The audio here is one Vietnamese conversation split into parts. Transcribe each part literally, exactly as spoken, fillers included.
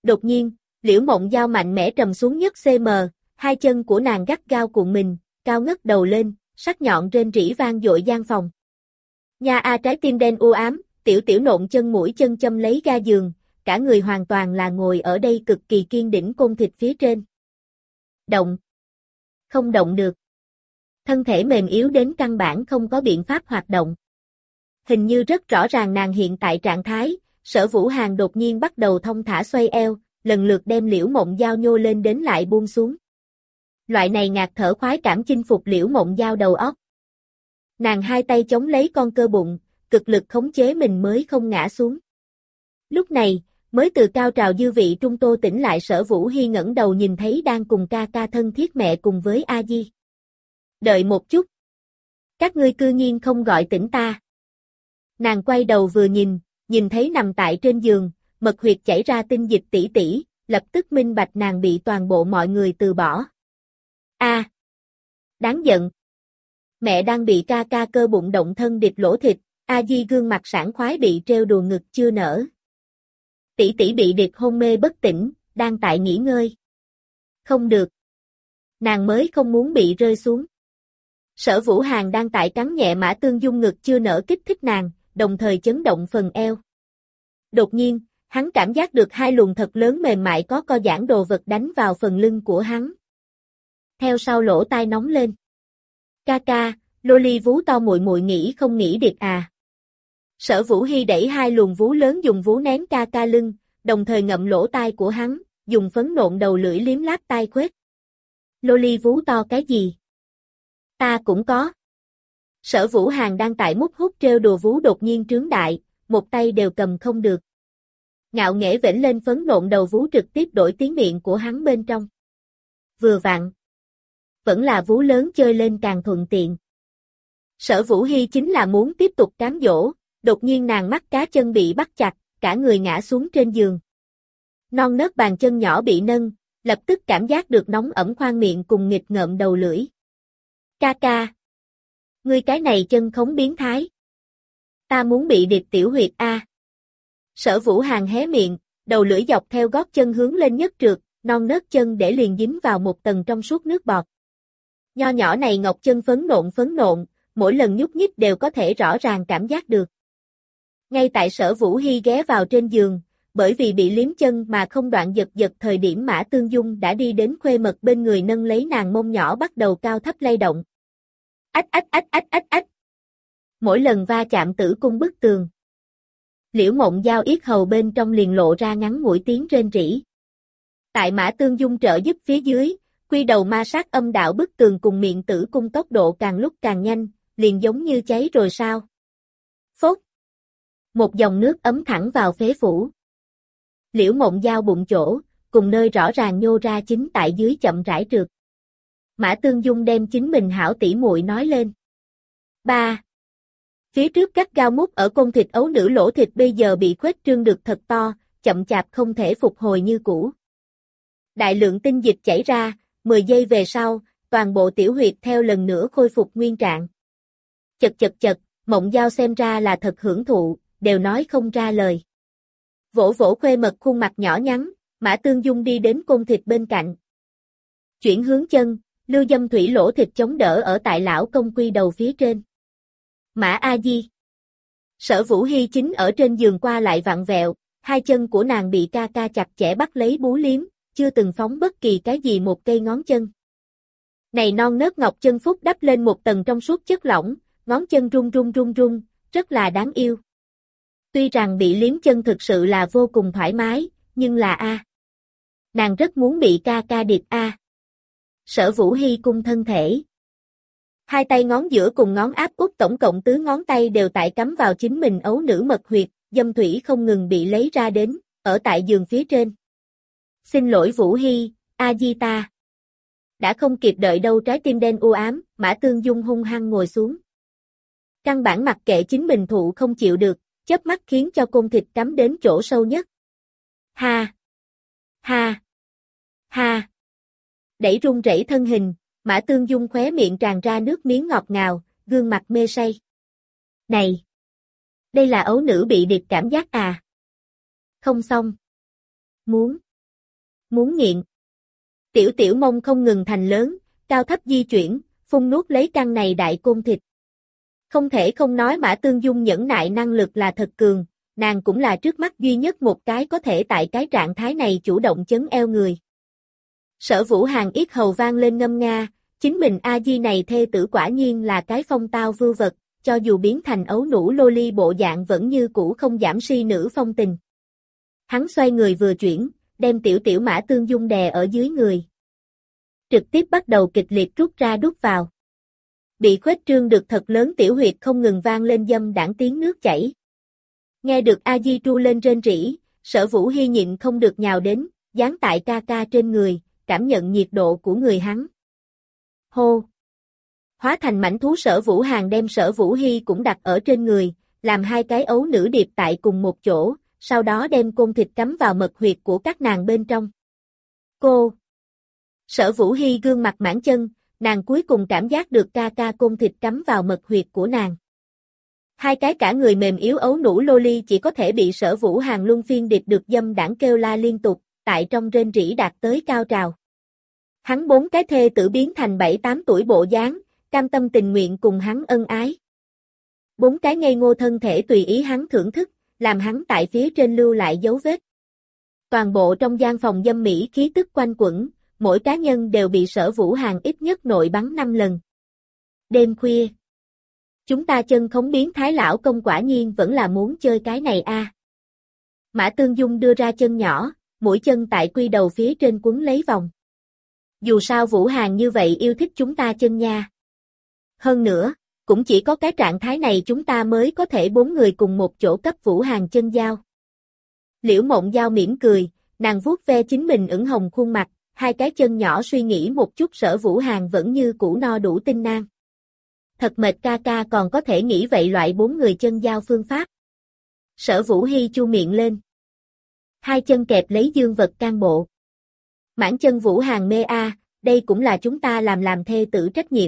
Đột nhiên, Liễu Mộng Giao mạnh mẽ trầm xuống nhất xăng, hai chân của nàng gắt gao cuộn mình, cao ngất đầu lên, sắc nhọn rên rỉ vang dội gian phòng. Nha a trái tim đen u ám, tiểu tiểu nộn chân mũi chân châm lấy ga giường, cả người hoàn toàn là ngồi ở đây cực kỳ kiên đỉnh côn thịt phía trên. Động. Không động được. Thân thể mềm yếu đến căn bản không có biện pháp hoạt động. Hình như rất rõ ràng nàng hiện tại trạng thái, Sở Vũ Hàn đột nhiên bắt đầu thong thả xoay eo, lần lượt đem Liễu Mộng Giao nhô lên đến lại buông xuống. Loại này ngạt thở khoái cảm chinh phục Liễu Mộng Giao đầu óc. Nàng hai tay chống lấy con cơ bụng, cực lực khống chế mình mới không ngã xuống. Lúc này, mới từ cao trào dư vị trung tô tỉnh lại Sở Vũ Hi ngẩng đầu nhìn thấy đang cùng ca ca thân thiết mẹ cùng với A Di. Đợi một chút. Các ngươi cư nhiên không gọi tỉnh ta. Nàng quay đầu vừa nhìn, nhìn thấy nằm tại trên giường, mật huyệt chảy ra tinh dịch tỷ tỷ, lập tức minh bạch nàng bị toàn bộ mọi người từ bỏ. A, à, đáng giận. Mẹ đang bị ca ca cơ bụng động thân địch lỗ thịt, A Di gương mặt sảng khoái bị treo đùa ngực chưa nở. Tỷ tỷ bị địch hôn mê bất tỉnh, đang tại nghỉ ngơi. Không được. Nàng mới không muốn bị rơi xuống. Sở Vũ Hàn đang tại cắn nhẹ Mã Tương Dung ngực chưa nở kích thích nàng, đồng thời chấn động phần eo. Đột nhiên, hắn cảm giác được hai luồng thật lớn mềm mại có co giãn đồ vật đánh vào phần lưng của hắn. Theo sau lỗ tai nóng lên. Ca ca, loli vú to muội muội nghĩ không nghĩ điệt à. Sở Vũ Hi đẩy hai luồng vú lớn dùng vú nén ca ca lưng, đồng thời ngậm lỗ tai của hắn, dùng phấn nộn đầu lưỡi liếm láp tai khuếch. Loli vú to cái gì? Ta cũng có. Sở Vũ Hàn đang tại mút hút trêu đùa vú đột nhiên trướng đại, một tay đều cầm không được. Ngạo nghễ vểnh lên phấn nộn đầu vú trực tiếp đổi tiếng miệng của hắn bên trong. Vừa vặn. Vẫn là vú lớn chơi lên càng thuận tiện. Sở Vũ Hi chính là muốn tiếp tục cám dỗ, đột nhiên nàng mắt cá chân bị bắt chặt, cả người ngã xuống trên giường. Non nớt bàn chân nhỏ bị nâng, lập tức cảm giác được nóng ẩm khoang miệng cùng nghịch ngợm đầu lưỡi. Ca ca. Ngươi cái này chân khống biến thái. Ta muốn bị địch tiểu huyệt a. Sở Vũ Hàn hé miệng, đầu lưỡi dọc theo gót chân hướng lên nhất trượt, non nớt chân để liền dính vào một tầng trong suốt nước bọt. Nho nhỏ này ngọc chân phấn nộn phấn nộn, mỗi lần nhúc nhích đều có thể rõ ràng cảm giác được. Ngay tại Sở Vũ Hi ghé vào trên giường, bởi vì bị liếm chân mà không đoạn giật giật thời điểm Mã Tương Dung đã đi đến khuê mật bên người nâng lấy nàng mông nhỏ bắt đầu cao thấp lay động. Ách ách ách ách ách ách. Mỗi lần va chạm tử cung bức tường. Liễu Mộng Giao yết hầu bên trong liền lộ ra ngắn ngủi tiếng rên rỉ. Tại Mã Tương Dung trợ giúp phía dưới, quy đầu ma sát âm đạo bức tường cùng miệng tử cung tốc độ càng lúc càng nhanh, liền giống như cháy rồi sao. Phốt. Một dòng nước ấm thẳng vào phế phủ. Liễu Mộng Giao bụng chỗ, cùng nơi rõ ràng nhô ra chính tại dưới chậm rãi trượt. Mã Tương Dung đem chính mình hảo tỉ muội nói lên. Ba. Phía trước cắt gao mút ở côn thịt ấu nữ lỗ thịt bây giờ bị khuếch trương được thật to, chậm chạp không thể phục hồi như cũ. Đại lượng tinh dịch chảy ra, mười giây về sau, toàn bộ tiểu huyệt theo lần nữa khôi phục nguyên trạng. Chật chật chật, Mộng Giao xem ra là thật hưởng thụ, đều nói không ra lời. Vỗ vỗ khuê mật khuôn mặt nhỏ nhắn, Mã Tương Dung đi đến côn thịt bên cạnh. Chuyển hướng chân, lưu dâm thủy lỗ thịt chống đỡ ở tại lão công quy đầu phía trên. Mã A Di. Sở Vũ Hi chính ở trên giường qua lại vặn vẹo, hai chân của nàng bị ca ca chặt chẽ bắt lấy bú liếm, chưa từng phóng bất kỳ cái gì một cây ngón chân. Này non nớt ngọc chân phúc đắp lên một tầng trong suốt chất lỏng, ngón chân run run run run, rất là đáng yêu. Tuy rằng bị liếm chân thực sự là vô cùng thoải mái, nhưng là a. Nàng rất muốn bị ca ca điệp a. Sở Vũ Hi cung thân thể. Hai tay ngón giữa cùng ngón áp út tổng cộng tứ ngón tay đều tại cắm vào chính mình ấu nữ mật huyệt, dâm thủy không ngừng bị lấy ra đến, ở tại giường phía trên. Xin lỗi Vũ Hi, A Di ta. Đã không kịp đợi đâu trái tim đen u ám, Mã Tương Dung hung hăng ngồi xuống. Căn bản mặc kệ chính mình thụ không chịu được, chớp mắt khiến cho côn thịt cắm đến chỗ sâu nhất. Ha! Ha! Ha! Đẩy run rẩy thân hình, Mã Tương Dung khóe miệng tràn ra nước miếng ngọt ngào, gương mặt mê say. Này! Đây là ấu nữ bị điệp cảm giác à? Không xong. Muốn. muốn nghiện. Tiểu tiểu mông không ngừng thành lớn, cao thấp di chuyển, phun nuốt lấy căn này đại côn thịt. Không thể không nói Mã Tương Dung nhẫn nại năng lực là thật cường, nàng cũng là trước mắt duy nhất một cái có thể tại cái trạng thái này chủ động chấn eo người. Sở Vũ Hàn yết hầu vang lên ngâm nga, chính mình A-di này thê tử quả nhiên là cái phong tao vưu vật, cho dù biến thành ấu nũ loli bộ dạng vẫn như cũ không giảm si nữ phong tình. Hắn xoay người vừa chuyển, đem tiểu tiểu Mã Tương Dung đè ở dưới người. Trực tiếp bắt đầu kịch liệt rút ra đút vào. Bị khuếch trương được thật lớn tiểu huyệt không ngừng vang lên dâm đãng tiếng nước chảy. Nghe được A-di tru lên rên rỉ, Sở Vũ Hi nhịn không được nhào đến, dán tại ca ca trên người, cảm nhận nhiệt độ của người hắn. Hô! Hóa thành mảnh thú Sở Vũ Hàn đem Sở Vũ Hi cũng đặt ở trên người, làm hai cái ấu nữ điệp tại cùng một chỗ, sau đó đem côn thịt cắm vào mật huyệt của các nàng bên trong. Cô! Sở Vũ Hi gương mặt mãn chân, nàng cuối cùng cảm giác được ca ca côn thịt cắm vào mật huyệt của nàng. Hai cái cả người mềm yếu ấu nũ loli chỉ có thể bị Sở Vũ Hàn luân phiên điệp được dâm đãng kêu la liên tục, tại trong rên rỉ đạt tới cao trào. Hắn bốn cái thê tử biến thành bảy tám tuổi bộ dáng, cam tâm tình nguyện cùng hắn ân ái. Bốn cái ngây ngô thân thể tùy ý hắn thưởng thức, làm hắn tại phía trên lưu lại dấu vết. Toàn bộ trong gian phòng dâm mỹ khí tức quanh quẩn, mỗi cá nhân đều bị Sở Vũ Hàn ít nhất nội bắn năm lần. Đêm khuya. Chúng ta chân khống biến thái lão công quả nhiên vẫn là muốn chơi cái này a. À. Mã Tương Dung đưa ra chân nhỏ, mũi chân tại quy đầu phía trên quấn lấy vòng. Dù sao Vũ Hàn như vậy yêu thích chúng ta chân nha. Hơn nữa, cũng chỉ có cái trạng thái này chúng ta mới có thể bốn người cùng một chỗ cấp Vũ Hàn chân giao. Liễu Mộng Giao mỉm cười, nàng vuốt ve chính mình ửng hồng khuôn mặt, hai cái chân nhỏ suy nghĩ một chút Sở Vũ Hàn vẫn như cũ no đủ tinh nang. Thật mệt ca ca còn có thể nghĩ vậy loại bốn người chân giao phương pháp. Sở Vũ Hi chu miệng lên. Hai chân kẹp lấy dương vật can bộ. Mãn chân Vũ Hàn mê a, à, đây cũng là chúng ta làm làm thê tử trách nhiệm.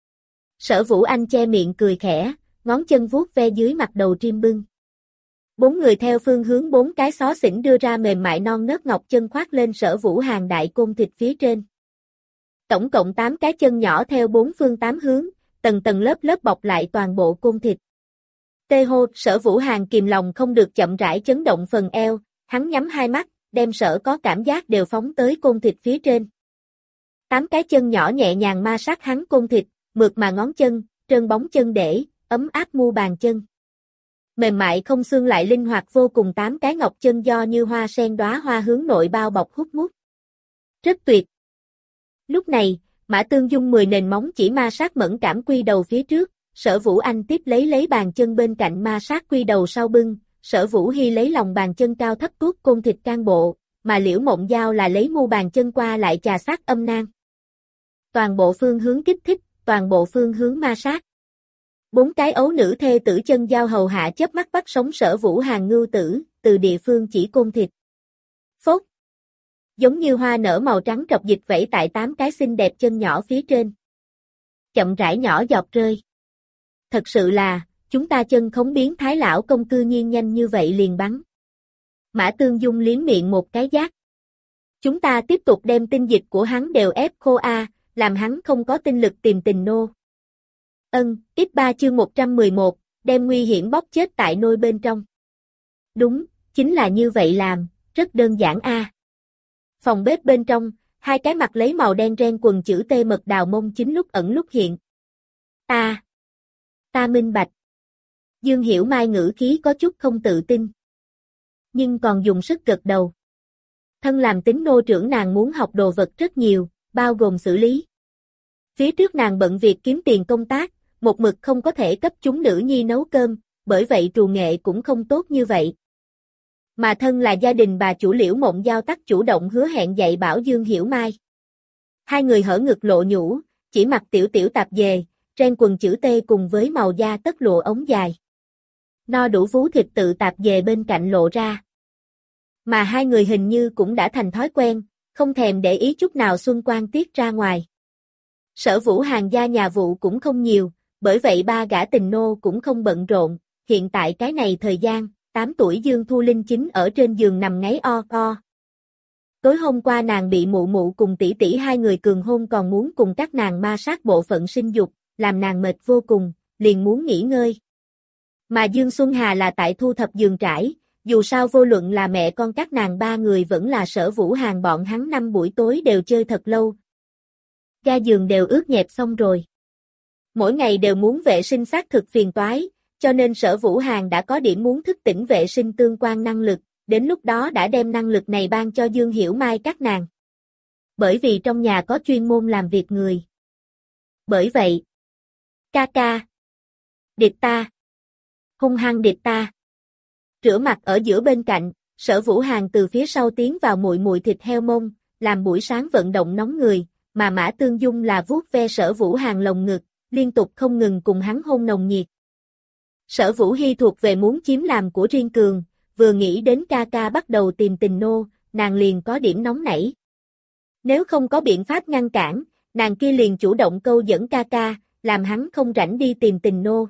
Sở Vũ Anh che miệng cười khẽ, ngón chân vuốt ve dưới mặt đầu Triêm Bưng. Bốn người theo phương hướng bốn cái xó xỉnh đưa ra mềm mại non nớt ngọc chân khoác lên Sở Vũ Hàn đại côn thịt phía trên. Tổng cộng tám cái chân nhỏ theo bốn phương tám hướng, tầng tầng lớp lớp bọc lại toàn bộ côn thịt. Tê hô, Sở Vũ Hàn kìm lòng không được chậm rãi chấn động phần eo, hắn nhắm hai mắt, đem sở có cảm giác đều phóng tới côn thịt phía trên. Tám cái chân nhỏ nhẹ nhàng ma sát hắn côn thịt, mượt mà ngón chân, trơn bóng chân để, ấm áp mu bàn chân. Mềm mại không xương lại linh hoạt vô cùng tám cái ngọc chân do như hoa sen đóa hoa hướng nội bao bọc hút mút. Rất tuyệt. Lúc này, Mã Tương Dung mười nền móng chỉ ma sát mẫn cảm quy đầu phía trước, Sở Vũ Anh tiếp lấy lấy bàn chân bên cạnh ma sát quy đầu sau bưng, Sở Vũ Hi lấy lòng bàn chân cao thấp tuốt côn thịt can bộ, mà Liễu Mộng Giao là lấy mu bàn chân qua lại trà sát âm nang. Toàn bộ phương hướng kích thích, toàn bộ phương hướng ma sát. Bốn cái ấu nữ thê tử chân giao hầu hạ chớp mắt bắt sống Sở Vũ Hàn ngưu tử, từ địa phương chỉ côn thịt. Phốt. Giống như hoa nở màu trắng trọc dịch vẫy tại tám cái xinh đẹp chân nhỏ phía trên. Chậm rãi nhỏ giọt rơi. Thật sự là, chúng ta chân khống biến thái lão công cư nhiên nhanh như vậy liền bắn. Mã Tương Dung liếm miệng một cái giác. Chúng ta tiếp tục đem tinh dịch của hắn đều ép khô a, làm hắn không có tinh lực tìm tình nô. Ân, ít ba chương một trăm mười một, đem nguy hiểm bóp chết tại nôi bên trong. Đúng, chính là như vậy làm, rất đơn giản a. Phòng bếp bên trong, hai cái mặt lấy màu đen ren quần chữ T mật đào mông chính lúc ẩn lúc hiện. Ta, ta minh bạch. Dương Hiểu Mai ngữ khí có chút không tự tin. Nhưng còn dùng sức gật đầu. Thân làm tín nô trưởng nàng muốn học đồ vật rất nhiều, bao gồm xử lý. Phía trước nàng bận việc kiếm tiền công tác, một mực không có thể cấp chúng nữ nhi nấu cơm, bởi vậy trù nghệ cũng không tốt như vậy. Mà thân là gia đình bà chủ Liễu Mộng Giao tắc chủ động hứa hẹn dạy bảo Dương Hiểu Mai. Hai người hở ngực lộ nhũ, chỉ mặc tiểu tiểu tạp dề, ren quần chữ T cùng với màu da tất lụa ống dài. No đủ vú thịt tự tạp dề bên cạnh lộ ra. Mà hai người hình như cũng đã thành thói quen, không thèm để ý chút nào xuân quang tiết ra ngoài. Sở Vũ Hàn gia nhà vụ cũng không nhiều, bởi vậy ba gã tình nô cũng không bận rộn, hiện tại cái này thời gian, tám tuổi Dương Thu Linh chính ở trên giường nằm ngáy o o. Tối hôm qua nàng bị mụ mụ cùng tỷ tỷ hai người cường hôn còn muốn cùng các nàng ma sát bộ phận sinh dục, làm nàng mệt vô cùng, liền muốn nghỉ ngơi. Mà Dương Xuân Hà là tại thu thập giường trải, dù sao vô luận là mẹ con các nàng ba người vẫn là Sở Vũ Hàn bọn hắn năm buổi tối đều chơi thật lâu. Ga giường đều ướt nhẹp xong rồi. Mỗi ngày đều muốn vệ sinh xác thực phiền toái, cho nên Sở Vũ Hàn đã có điểm muốn thức tỉnh vệ sinh tương quan năng lực, đến lúc đó đã đem năng lực này ban cho Dương Hiểu Mai các nàng. Bởi vì trong nhà có chuyên môn làm việc người. Bởi vậy, ca ca, địch ta, hung hăng địch ta. Rửa mặt ở giữa bên cạnh, Sở Vũ Hàn từ phía sau tiến vào muội muội thịt heo mông, làm buổi sáng vận động nóng người, mà Mã Tương Dung là vuốt ve Sở Vũ Hàn lồng ngực, liên tục không ngừng cùng hắn hôn nồng nhiệt. Sở Vũ Hy thuộc về muốn chiếm làm của riêng cường, vừa nghĩ đến ca ca bắt đầu tìm tình nô, nàng liền có điểm nóng nảy. Nếu không có biện pháp ngăn cản, nàng kia liền chủ động câu dẫn ca ca, làm hắn không rảnh đi tìm tình nô.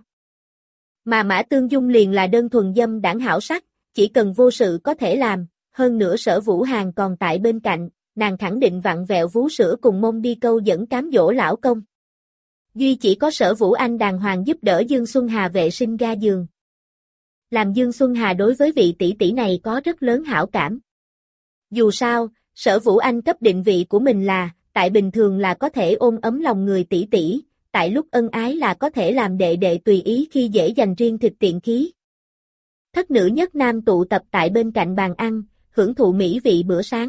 Mà Mã Tương Dung liền là đơn thuần dâm đảng hảo sắc, chỉ cần vô sự có thể làm, hơn nữa Sở Vũ Hàn còn tại bên cạnh, nàng khẳng định vặn vẹo vú sữa cùng mông đi câu dẫn cám dỗ lão công. Duy chỉ có Sở Vũ Anh đàng hoàng giúp đỡ Dương Xuân Hà vệ sinh ga giường. Làm Dương Xuân Hà đối với vị tỷ tỷ này có rất lớn hảo cảm. Dù sao, Sở Vũ Anh cấp định vị của mình là, tại bình thường là có thể ôm ấm lòng người tỷ tỷ, tại lúc ân ái là có thể làm đệ đệ tùy ý khi dễ dành riêng thịt tiện khí. Thất nữ nhất nam tụ tập tại bên cạnh bàn ăn, hưởng thụ mỹ vị bữa sáng.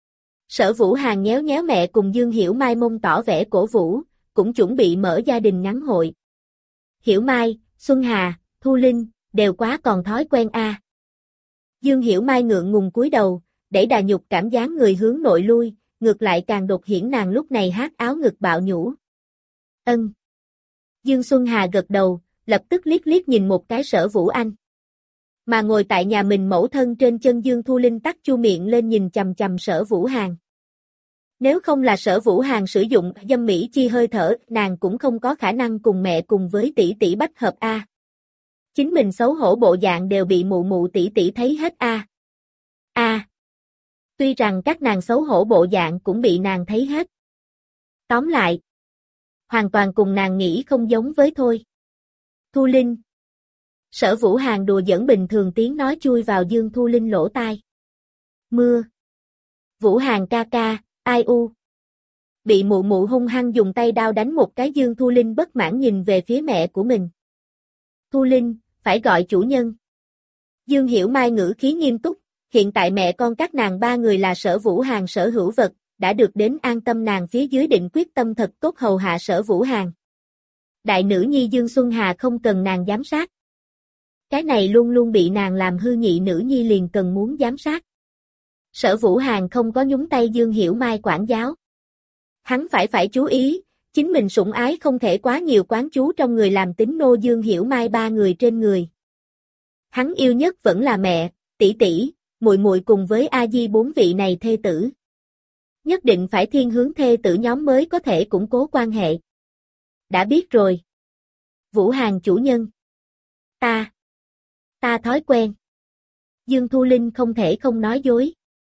Sở Vũ Hàn nhéo nhéo mẹ cùng Dương Hiểu Mai mông tỏ vẻ cổ vũ, cũng chuẩn bị mở gia đình ngắn hội. Hiểu Mai, Xuân Hà, Thu Linh, đều quá còn thói quen a. À. Dương Hiểu Mai ngượng ngùng cúi đầu, đẩy đà nhục cảm giác người hướng nội lui, ngược lại càng đột hiển nàng lúc này hát áo ngực bạo nhũ. Ân. Dương Xuân Hà gật đầu, lập tức liếc liếc nhìn một cái Sở Vũ Anh. Mà ngồi tại nhà mình mẫu thân trên chân Dương Thu Linh tắc chu miệng lên nhìn chằm chằm Sở Vũ Hàn. Nếu không là Sở Vũ Hàn sử dụng dâm mỹ chi hơi thở, nàng cũng không có khả năng cùng mẹ cùng với tỷ tỷ bách hợp a. Chính mình xấu hổ bộ dạng đều bị mụ mụ tỷ tỷ thấy hết a. A. Tuy rằng các nàng xấu hổ bộ dạng cũng bị nàng thấy hết. Tóm lại, hoàn toàn cùng nàng nghĩ không giống với thôi. Thu Linh. Sở Vũ Hàn đùa giỡn bình thường tiếng nói chui vào Dương Thu Linh lỗ tai. Mưa. Vũ Hàn ca ca, ai u. Bị mụ mụ hung hăng dùng tay đao đánh một cái Dương Thu Linh bất mãn nhìn về phía mẹ của mình. Thu Linh, phải gọi chủ nhân. Dương Hiểu Mai ngữ khí nghiêm túc, hiện tại mẹ con các nàng ba người là Sở Vũ Hàn sở hữu vật, đã được đến an tâm nàng phía dưới định quyết tâm thật tốt hầu hạ Sở Vũ Hàn. Đại nữ nhi Dương Xuân Hà không cần nàng giám sát. Cái này luôn luôn bị nàng làm hư nhị nữ nhi liền cần muốn giám sát. Sở Vũ Hàn không có nhúng tay Dương Hiểu Mai quản giáo. Hắn phải phải chú ý, chính mình sủng ái không thể quá nhiều quán chú trong người làm tín nô Dương Hiểu Mai ba người trên người. Hắn yêu nhất vẫn là mẹ, tỷ tỷ, muội muội cùng với A Di bốn vị này thê tử. Nhất định phải thiên hướng thê tử nhóm mới có thể củng cố quan hệ. Đã biết rồi. Vũ Hàn chủ nhân. Ta. Ta thói quen. Dương Thu Linh không thể không nói dối.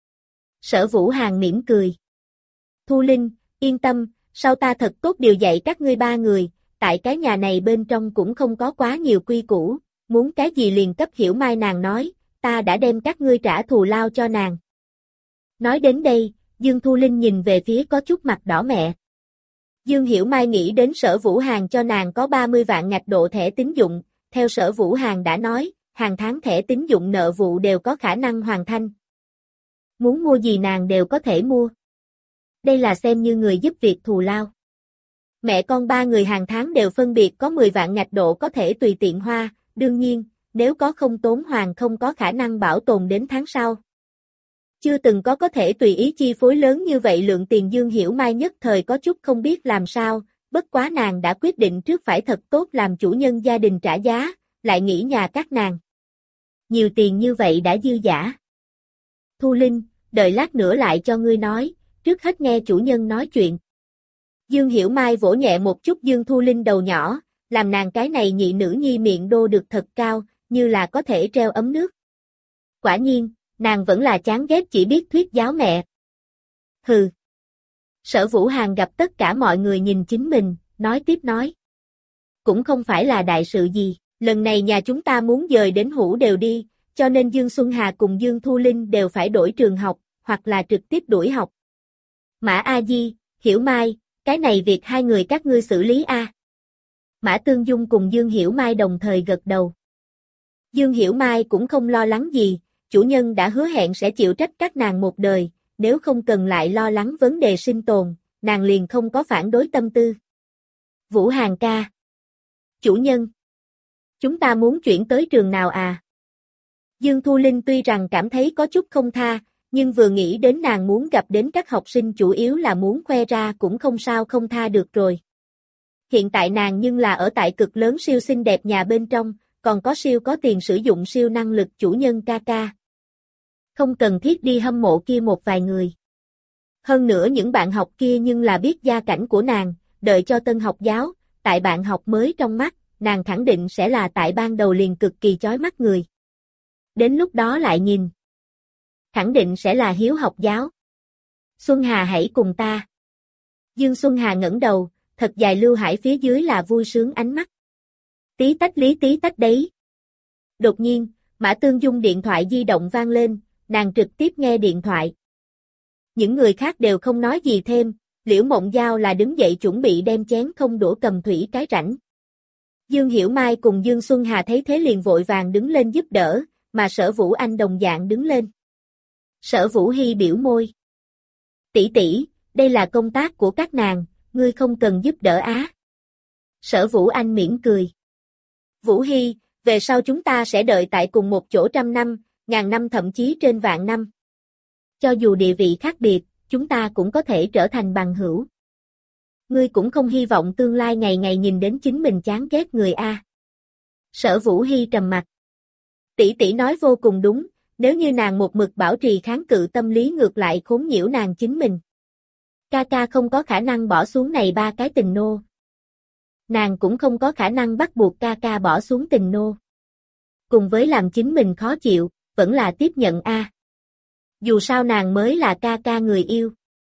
Sở Vũ Hàn mỉm cười. Thu Linh, yên tâm, sau ta thật tốt điều dạy các ngươi ba người, tại cái nhà này bên trong cũng không có quá nhiều quy củ, muốn cái gì liền cấp Hiểu Mai nàng nói, ta đã đem các ngươi trả thù lao cho nàng. Nói đến đây, Dương Thu Linh nhìn về phía có chút mặt đỏ mẹ. Dương Hiểu Mai nghĩ đến Sở Vũ Hàn cho nàng có ba mươi vạn ngạch độ thẻ tín dụng, theo Sở Vũ Hàn đã nói, hàng tháng thẻ tín dụng nợ vụ đều có khả năng hoàn thành. Muốn mua gì nàng đều có thể mua. Đây là xem như người giúp việc thù lao. Mẹ con ba người hàng tháng đều phân biệt có mười vạn ngạch độ có thể tùy tiện hoa, đương nhiên, nếu có không tốn hoàn không có khả năng bảo tồn đến tháng sau. Chưa từng có có thể tùy ý chi phối lớn như vậy lượng tiền Dương Hiểu Mai nhất thời có chút không biết làm sao, bất quá nàng đã quyết định trước phải thật tốt làm chủ nhân gia đình trả giá, lại nghĩ nhà các nàng. Nhiều tiền như vậy đã dư dả. Thu Linh, đợi lát nữa lại cho ngươi nói, trước hết nghe chủ nhân nói chuyện. Dương Hiểu Mai vỗ nhẹ một chút Dương Thu Linh đầu nhỏ, làm nàng cái này nhị nữ nhi miệng đô được thật cao, như là có thể treo ấm nước. Quả nhiên, nàng vẫn là chán ghét chỉ biết thuyết giáo mẹ. Hừ. Sở Vũ Hàn gặp tất cả mọi người nhìn chính mình, nói tiếp nói. Cũng không phải là đại sự gì, lần này nhà chúng ta muốn dời đến Hữu đều đi, cho nên Dương Xuân Hà cùng Dương Thu Linh đều phải đổi trường học, hoặc là trực tiếp đuổi học. Mã A Di, Hiểu Mai, cái này việc hai người các ngươi xử lý a. Mã Tương Dung cùng Dương Hiểu Mai đồng thời gật đầu. Dương Hiểu Mai cũng không lo lắng gì, chủ nhân đã hứa hẹn sẽ chịu trách các nàng một đời, nếu không cần lại lo lắng vấn đề sinh tồn, nàng liền không có phản đối tâm tư. Vũ Hàn ca. Chủ nhân. Chúng ta muốn chuyển tới trường nào à? Dương Thu Linh tuy rằng cảm thấy có chút không tha, nhưng vừa nghĩ đến nàng muốn gặp đến các học sinh chủ yếu là muốn khoe ra cũng không sao không tha được rồi. Hiện tại nàng nhưng là ở tại cực lớn siêu xinh đẹp nhà bên trong, còn có siêu có tiền sử dụng siêu năng lực chủ nhân ca ca. Không cần thiết đi hâm mộ kia một vài người. Hơn nữa những bạn học kia nhưng là biết gia cảnh của nàng, đợi cho tân học giáo, tại bạn học mới trong mắt, nàng khẳng định sẽ là tại ban đầu liền cực kỳ chói mắt người. Đến lúc đó lại nhìn. Khẳng định sẽ là hiếu học giáo. Xuân Hà hãy cùng ta. Dương Xuân Hà ngẩng đầu, thật dài lưu hải phía dưới là vui sướng ánh mắt. Tí tách lý tí tách đấy. Đột nhiên, Mã Tương Dung điện thoại di động vang lên, nàng trực tiếp nghe điện thoại. Những người khác đều không nói gì thêm, Liễu Mộng Giao là đứng dậy chuẩn bị đem chén không đũa cầm thủy cái rảnh. Dương Hiểu Mai cùng Dương Xuân Hà thấy thế liền vội vàng đứng lên giúp đỡ, mà Sở Vũ Anh đồng dạng đứng lên. Sở Vũ Hy biểu môi. Tỷ tỷ, đây là công tác của các nàng, ngươi không cần giúp đỡ á. Sở Vũ Anh mỉm cười. Vũ Hy, về sau chúng ta sẽ đợi tại cùng một chỗ trăm năm, ngàn năm thậm chí trên vạn năm. Cho dù địa vị khác biệt, chúng ta cũng có thể trở thành bằng hữu. Ngươi cũng không hy vọng tương lai ngày ngày nhìn đến chính mình chán ghét người a. Sở Vũ Hy trầm mặt. Tỷ tỷ nói vô cùng đúng, nếu như nàng một mực bảo trì kháng cự tâm lý ngược lại khốn nhiễu nàng chính mình. Ca ca không có khả năng bỏ xuống này ba cái tình nô. Nàng cũng không có khả năng bắt buộc ca ca bỏ xuống tình nô. Cùng với làm chính mình khó chịu, vẫn là tiếp nhận a. Dù sao nàng mới là ca ca người yêu.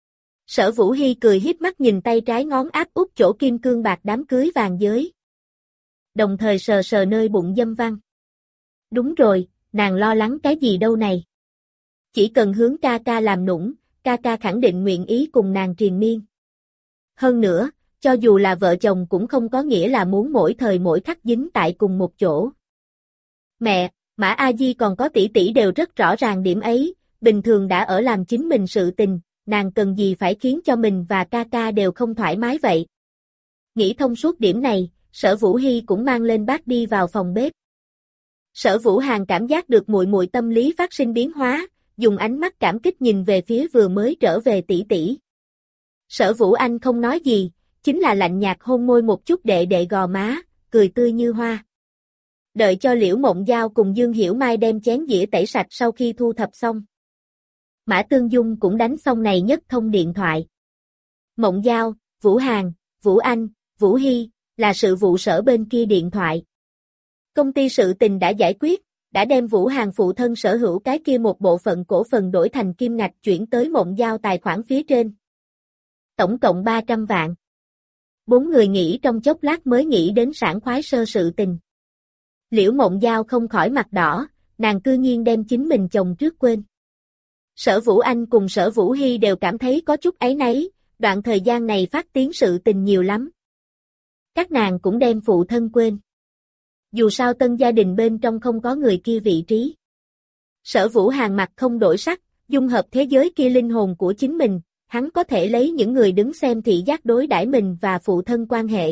Sở Vũ Hy cười hiếp mắt nhìn tay trái ngón áp út chỗ kim cương bạc đám cưới vàng giới. Đồng thời sờ sờ nơi bụng dâm văn. Đúng rồi, nàng lo lắng cái gì đâu này. Chỉ cần hướng ca ca làm nũng, ca ca khẳng định nguyện ý cùng nàng triền miên. Hơn nữa, cho dù là vợ chồng cũng không có nghĩa là muốn mỗi thời mỗi khắc dính tại cùng một chỗ. Mẹ, Mã A Di còn có tỷ tỷ đều rất rõ ràng điểm ấy, bình thường đã ở làm chính mình sự tình, nàng cần gì phải khiến cho mình và ca ca đều không thoải mái vậy. Nghĩ thông suốt điểm này, Sở Vũ Hy cũng mang lên bát đi vào phòng bếp. Sở Vũ Hàn cảm giác được muội muội tâm lý phát sinh biến hóa, dùng ánh mắt cảm kích nhìn về phía vừa mới trở về tỷ tỷ. Sở Vũ Anh không nói gì, chính là lạnh nhạt hôn môi một chút đệ đệ gò má, cười tươi như hoa. Đợi cho Liễu Mộng Giao cùng Dương Hiểu Mai đem chén dĩa tẩy sạch sau khi thu thập xong. Mã Tương Dung cũng đánh xong này nhất thông điện thoại. Mộng Giao, Vũ Hàn, Vũ Anh, Vũ Hy, là sự vụ sở bên kia điện thoại. Công ty sự tình đã giải quyết, đã đem Vũ Hàn phụ thân sở hữu cái kia một bộ phận cổ phần đổi thành kim ngạch chuyển tới Mộng Giao tài khoản phía trên. Tổng cộng ba trăm vạn. Bốn người nghĩ trong chốc lát mới nghĩ đến sảng khoái sơ sự tình. Liễu Mộng Giao không khỏi mặt đỏ, nàng cư nhiên đem chính mình chồng trước quên. Sở Vũ Anh cùng Sở Vũ Hy đều cảm thấy có chút áy náy, đoạn thời gian này phát tiến sự tình nhiều lắm. Các nàng cũng đem phụ thân quên. Dù sao tân gia đình bên trong không có người kia vị trí. Sở Vũ Hàn mặt không đổi sắc, dung hợp thế giới kia linh hồn của chính mình, hắn có thể lấy những người đứng xem thị giác đối đãi mình và phụ thân quan hệ.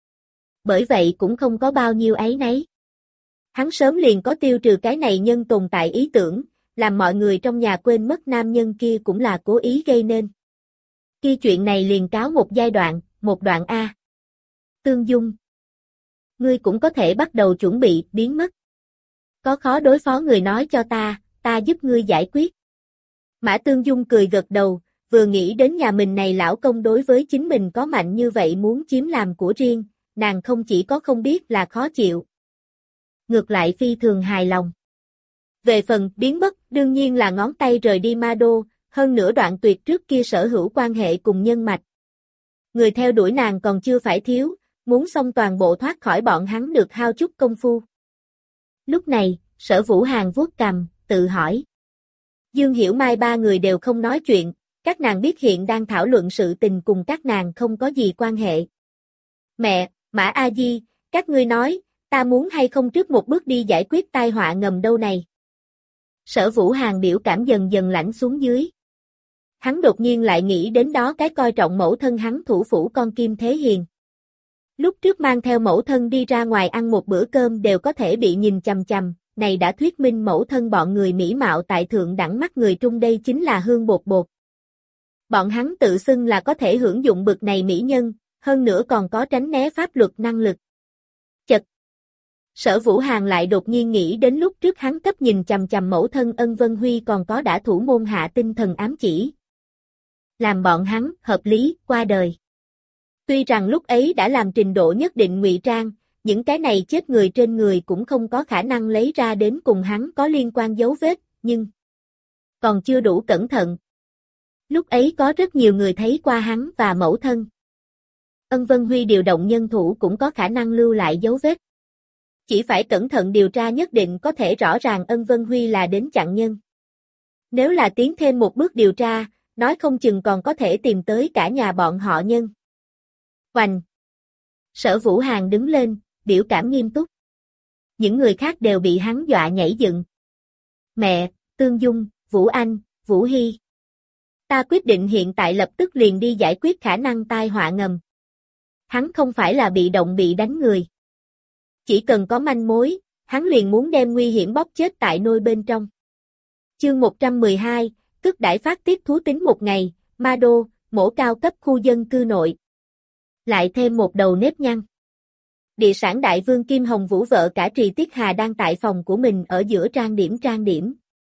Bởi vậy cũng không có bao nhiêu áy náy. Hắn sớm liền có tiêu trừ cái này nhân tồn tại ý tưởng, làm mọi người trong nhà quên mất nam nhân kia cũng là cố ý gây nên. Khi chuyện này liền cáo một giai đoạn, một đoạn A. Tương Dung. Ngươi cũng có thể bắt đầu chuẩn bị biến mất. Có khó đối phó người nói cho ta, ta giúp ngươi giải quyết. Mã Tương Dung cười gật đầu, vừa nghĩ đến nhà mình này lão công đối với chính mình có mạnh như vậy muốn chiếm làm của riêng, nàng không chỉ có không biết là khó chịu. Ngược lại phi thường hài lòng. Về phần biến mất, đương nhiên là ngón tay rời đi ma đô, hơn nữa đoạn tuyệt trước kia sở hữu quan hệ cùng nhân mạch. Người theo đuổi nàng còn chưa phải thiếu, muốn xong toàn bộ thoát khỏi bọn hắn được hao chút công phu. Lúc này, Sở Vũ Hàn vuốt cằm, tự hỏi. Dương Hiểu Mai ba người đều không nói chuyện, các nàng biết hiện đang thảo luận sự tình cùng các nàng không có gì quan hệ. Mẹ, Mã A Di, các ngươi nói, ta muốn hay không trước một bước đi giải quyết tai họa ngầm đâu này. Sở Vũ Hàn biểu cảm dần dần lạnh xuống dưới. Hắn đột nhiên lại nghĩ đến đó cái coi trọng mẫu thân hắn thủ phủ con Kim Thế Hiền. Lúc trước mang theo mẫu thân đi ra ngoài ăn một bữa cơm đều có thể bị nhìn chằm chằm, này đã thuyết minh mẫu thân bọn người mỹ mạo tại thượng đẳng mắt người Trung đây chính là hương bột bột. Bọn hắn tự xưng là có thể hưởng dụng bực này mỹ nhân, hơn nữa còn có tránh né pháp luật năng lực. Chật! Sở Vũ Hàn lại đột nhiên nghĩ đến lúc trước hắn cấp nhìn chằm chằm mẫu thân Ân Vân Huy còn có đã thủ môn hạ tinh thần ám chỉ. Làm bọn hắn, hợp lý, qua đời. Tuy rằng lúc ấy đã làm trình độ nhất định ngụy trang, những cái này chết người trên người cũng không có khả năng lấy ra đến cùng hắn có liên quan dấu vết, nhưng còn chưa đủ cẩn thận. Lúc ấy có rất nhiều người thấy qua hắn và mẫu thân. Ân Vân Huy điều động nhân thủ cũng có khả năng lưu lại dấu vết. Chỉ phải cẩn thận điều tra nhất định có thể rõ ràng Ân Vân Huy là đến chặn nhân. Nếu là tiến thêm một bước điều tra, nói không chừng còn có thể tìm tới cả nhà bọn họ nhân. Oành! Sở Vũ Hàn đứng lên, biểu cảm nghiêm túc. Những người khác đều bị hắn dọa nhảy dựng. Mẹ, Tương Dung, Vũ Anh, Vũ Hy. Ta quyết định hiện tại lập tức liền đi giải quyết khả năng tai họa ngầm. Hắn không phải là bị động bị đánh người. Chỉ cần có manh mối, hắn liền muốn đem nguy hiểm bóp chết tại nôi bên trong. Chương một trăm mười hai, tức đãi phát tiết thú tính một ngày, Ma Đô, mổ cao cấp khu dân cư nội. Lại thêm một đầu nếp nhăn. Địa sản đại vương Kim Hồng Vũ vợ cả Trì Tiết Hà đang tại phòng của mình ở giữa trang điểm trang điểm.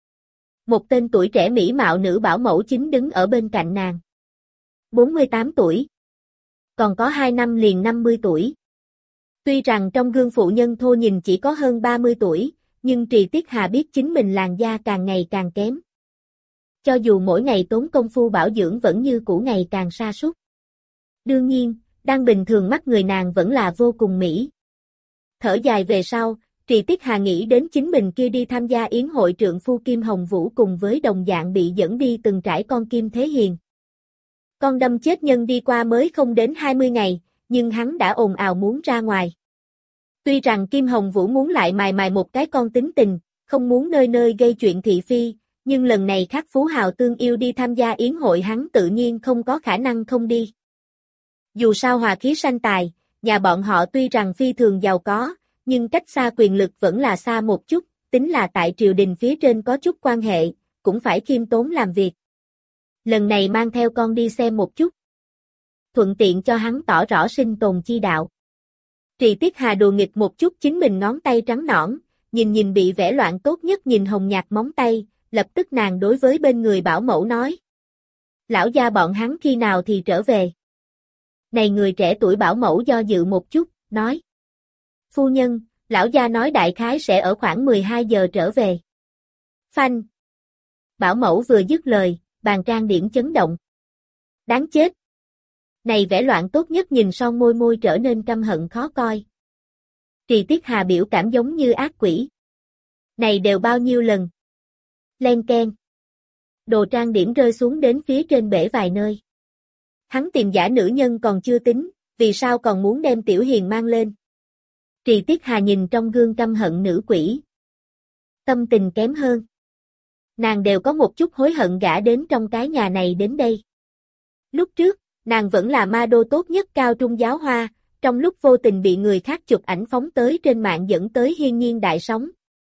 Một tên tuổi trẻ mỹ mạo nữ bảo mẫu chính đứng ở bên cạnh nàng. bốn mươi tám tuổi. Còn có hai năm liền năm mươi tuổi. Tuy rằng trong gương phụ nhân thô nhìn chỉ có hơn ba mươi tuổi, nhưng Trì Tiết Hà biết chính mình làn da càng ngày càng kém. Cho dù mỗi ngày tốn công phu bảo dưỡng vẫn như cũ ngày càng sa sút. Đương nhiên, đang bình thường mắt người nàng vẫn là vô cùng mỹ. Thở dài về sau, Trì Tiết Hà nghĩ đến chính mình kia đi tham gia yến hội trượng phu Kim Hồng Vũ cùng với đồng dạng bị dẫn đi từng trải con Kim Thế Hiền. Con đâm chết nhân đi qua mới không đến hai mươi ngày, nhưng hắn đã ồn ào muốn ra ngoài. Tuy rằng Kim Hồng Vũ muốn lại mài mài một cái con tính tình, không muốn nơi nơi gây chuyện thị phi, nhưng lần này khác phú hào tương yêu đi tham gia yến hội hắn tự nhiên không có khả năng không đi. Dù sao hòa khí sanh tài, nhà bọn họ tuy rằng phi thường giàu có, nhưng cách xa quyền lực vẫn là xa một chút, tính là tại triều đình phía trên có chút quan hệ, cũng phải khiêm tốn làm việc. Lần này mang theo con đi xem một chút. Thuận tiện cho hắn tỏ rõ sinh tồn chi đạo. Trì Tiết Hà đùa nghịch một chút chính mình ngón tay trắng nõn, nhìn nhìn bị vẽ loạn tốt nhất nhìn hồng nhạt móng tay, lập tức nàng đối với bên người bảo mẫu nói. Lão gia bọn hắn khi nào thì trở về. Này người trẻ tuổi bảo mẫu do dự một chút, nói. Phu nhân, lão gia nói đại khái sẽ ở khoảng mười hai giờ trở về. Phanh. Bảo mẫu vừa dứt lời, bàn trang điểm chấn động. Đáng chết. Này vẻ loạn tốt nhất nhìn son môi môi trở nên căm hận khó coi. Trì Tiết Hà biểu cảm giống như ác quỷ. Này đều bao nhiêu lần. Len keng. Đồ trang điểm rơi xuống đến phía trên bể vài nơi. Hắn tìm giả nữ nhân còn chưa tính, vì sao còn muốn đem Tiểu Hiền mang lên. Trì Tiết Hà nhìn trong gương căm hận nữ quỷ. Tâm tình kém hơn. Nàng đều có một chút hối hận gả đến trong cái nhà này đến đây. Lúc trước, nàng vẫn là ma đô tốt nhất cao trung giáo hoa, trong lúc vô tình bị người khác chụp ảnh phóng tới trên mạng dẫn tới hiên nhiên đại sóng.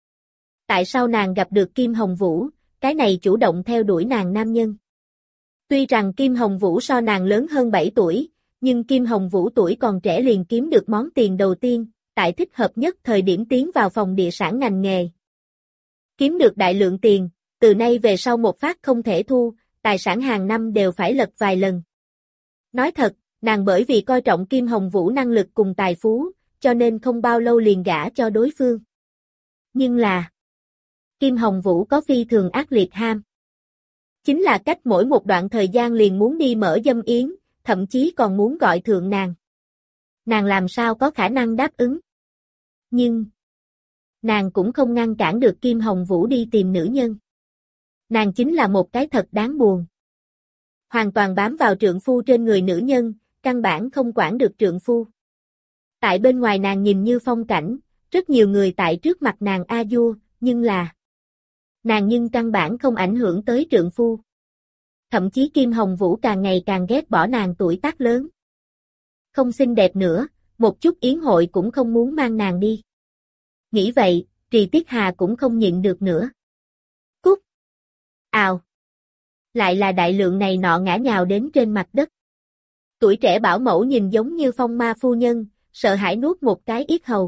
Tại sao nàng gặp được Kim Hồng Vũ, cái này chủ động theo đuổi nàng nam nhân? Tuy rằng Kim Hồng Vũ so nàng lớn hơn bảy tuổi, nhưng Kim Hồng Vũ tuổi còn trẻ liền kiếm được món tiền đầu tiên, tại thích hợp nhất thời điểm tiến vào phòng địa sản ngành nghề. Kiếm được đại lượng tiền, từ nay về sau một phát không thể thu, tài sản hàng năm đều phải lật vài lần. Nói thật, nàng bởi vì coi trọng Kim Hồng Vũ năng lực cùng tài phú, cho nên không bao lâu liền gả cho đối phương. Nhưng là, Kim Hồng Vũ có phi thường ác liệt ham. Chính là cách mỗi một đoạn thời gian liền muốn đi mở dâm yến, thậm chí còn muốn gọi thượng nàng. Nàng làm sao có khả năng đáp ứng. Nhưng, nàng cũng không ngăn cản được Kim Hồng Vũ đi tìm nữ nhân. Nàng chính là một cái thật đáng buồn. Hoàn toàn bám vào trượng phu trên người nữ nhân, căn bản không quản được trượng phu. Tại bên ngoài nàng nhìn như phong cảnh, rất nhiều người tại trước mặt nàng a vua, nhưng là nàng nhưng căn bản không ảnh hưởng tới trượng phu. Thậm chí Kim Hồng Vũ càng ngày càng ghét bỏ nàng tuổi tác lớn. Không xinh đẹp nữa, một chút yến hội cũng không muốn mang nàng đi. Nghĩ vậy, Trì Tiết Hà cũng không nhịn được nữa. Cút! Ào! Lại là đại lượng này nọ ngã nhào đến trên mặt đất. Tuổi trẻ bảo mẫu nhìn giống như phong ma phu nhân, sợ hãi nuốt một cái yết hầu.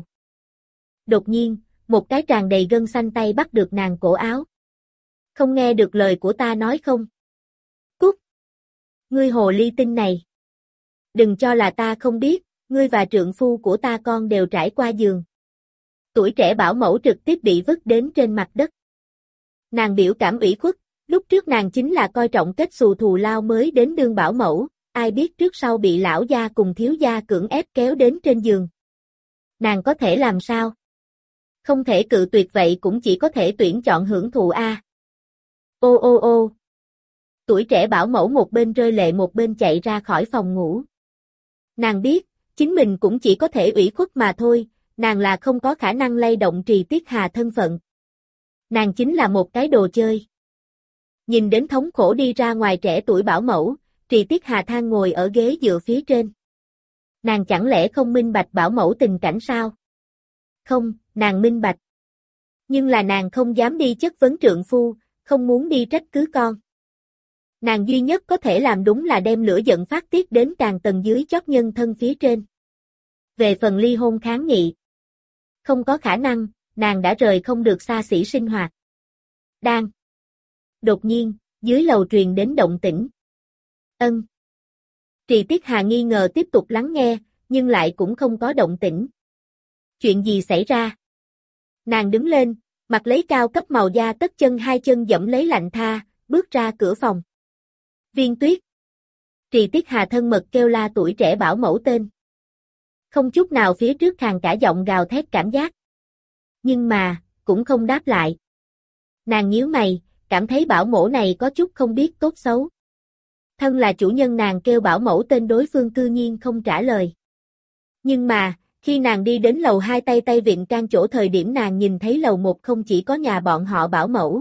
Đột nhiên, một cái tràn đầy gân xanh tay bắt được nàng cổ áo. Không nghe được lời của ta nói không? Cút! Ngươi hồ ly tinh này! Đừng cho là ta không biết, ngươi và trượng phu của ta con đều trải qua giường. Tuổi trẻ bảo mẫu trực tiếp bị vứt đến trên mặt đất. Nàng biểu cảm ủy khuất, lúc trước nàng chính là coi trọng kết xù thù lao mới đến đương bảo mẫu, ai biết trước sau bị lão gia cùng thiếu gia cưỡng ép kéo đến trên giường. Nàng có thể làm sao? Không thể cự tuyệt vậy cũng chỉ có thể tuyển chọn hưởng thụ a. Ô ô ô. Tuổi trẻ bảo mẫu một bên rơi lệ một bên chạy ra khỏi phòng ngủ. Nàng biết, chính mình cũng chỉ có thể ủy khuất mà thôi, nàng là không có khả năng lay động Trì Tiết Hà thân phận. Nàng chính là một cái đồ chơi. Nhìn đến thống khổ đi ra ngoài trẻ tuổi bảo mẫu, Trì Tiết Hà than ngồi ở ghế dựa phía trên. Nàng chẳng lẽ không minh bạch bảo mẫu tình cảnh sao? Không, nàng minh bạch. Nhưng là nàng không dám đi chất vấn trượng phu, không muốn đi trách cứ con. Nàng duy nhất có thể làm đúng là đem lửa giận phát tiết đến càng tầng dưới chót nhân thân phía trên. Về phần ly hôn kháng nghị. Không có khả năng, nàng đã rời không được xa xỉ sinh hoạt. Đang. Đột nhiên, dưới lầu truyền đến động tĩnh. Ân. Trì Tiết Hà nghi ngờ tiếp tục lắng nghe, nhưng lại cũng không có động tĩnh. Chuyện gì xảy ra? Nàng đứng lên, mặc lấy cao cấp màu da tất chân hai chân dẫm lấy lạnh tha, bước ra cửa phòng. Viên Tuyết. Trì Tiết Hà thân mật kêu la tuổi trẻ bảo mẫu tên. Không chút nào phía trước khàn cả giọng gào thét cảm giác. Nhưng mà, cũng không đáp lại. Nàng nhíu mày, cảm thấy bảo mẫu này có chút không biết tốt xấu. Thân là chủ nhân nàng kêu bảo mẫu tên đối phương cư nhiên không trả lời. Nhưng mà, khi nàng đi đến lầu hai tay tay vịn can chỗ thời điểm nàng nhìn thấy lầu một không chỉ có nhà bọn họ bảo mẫu.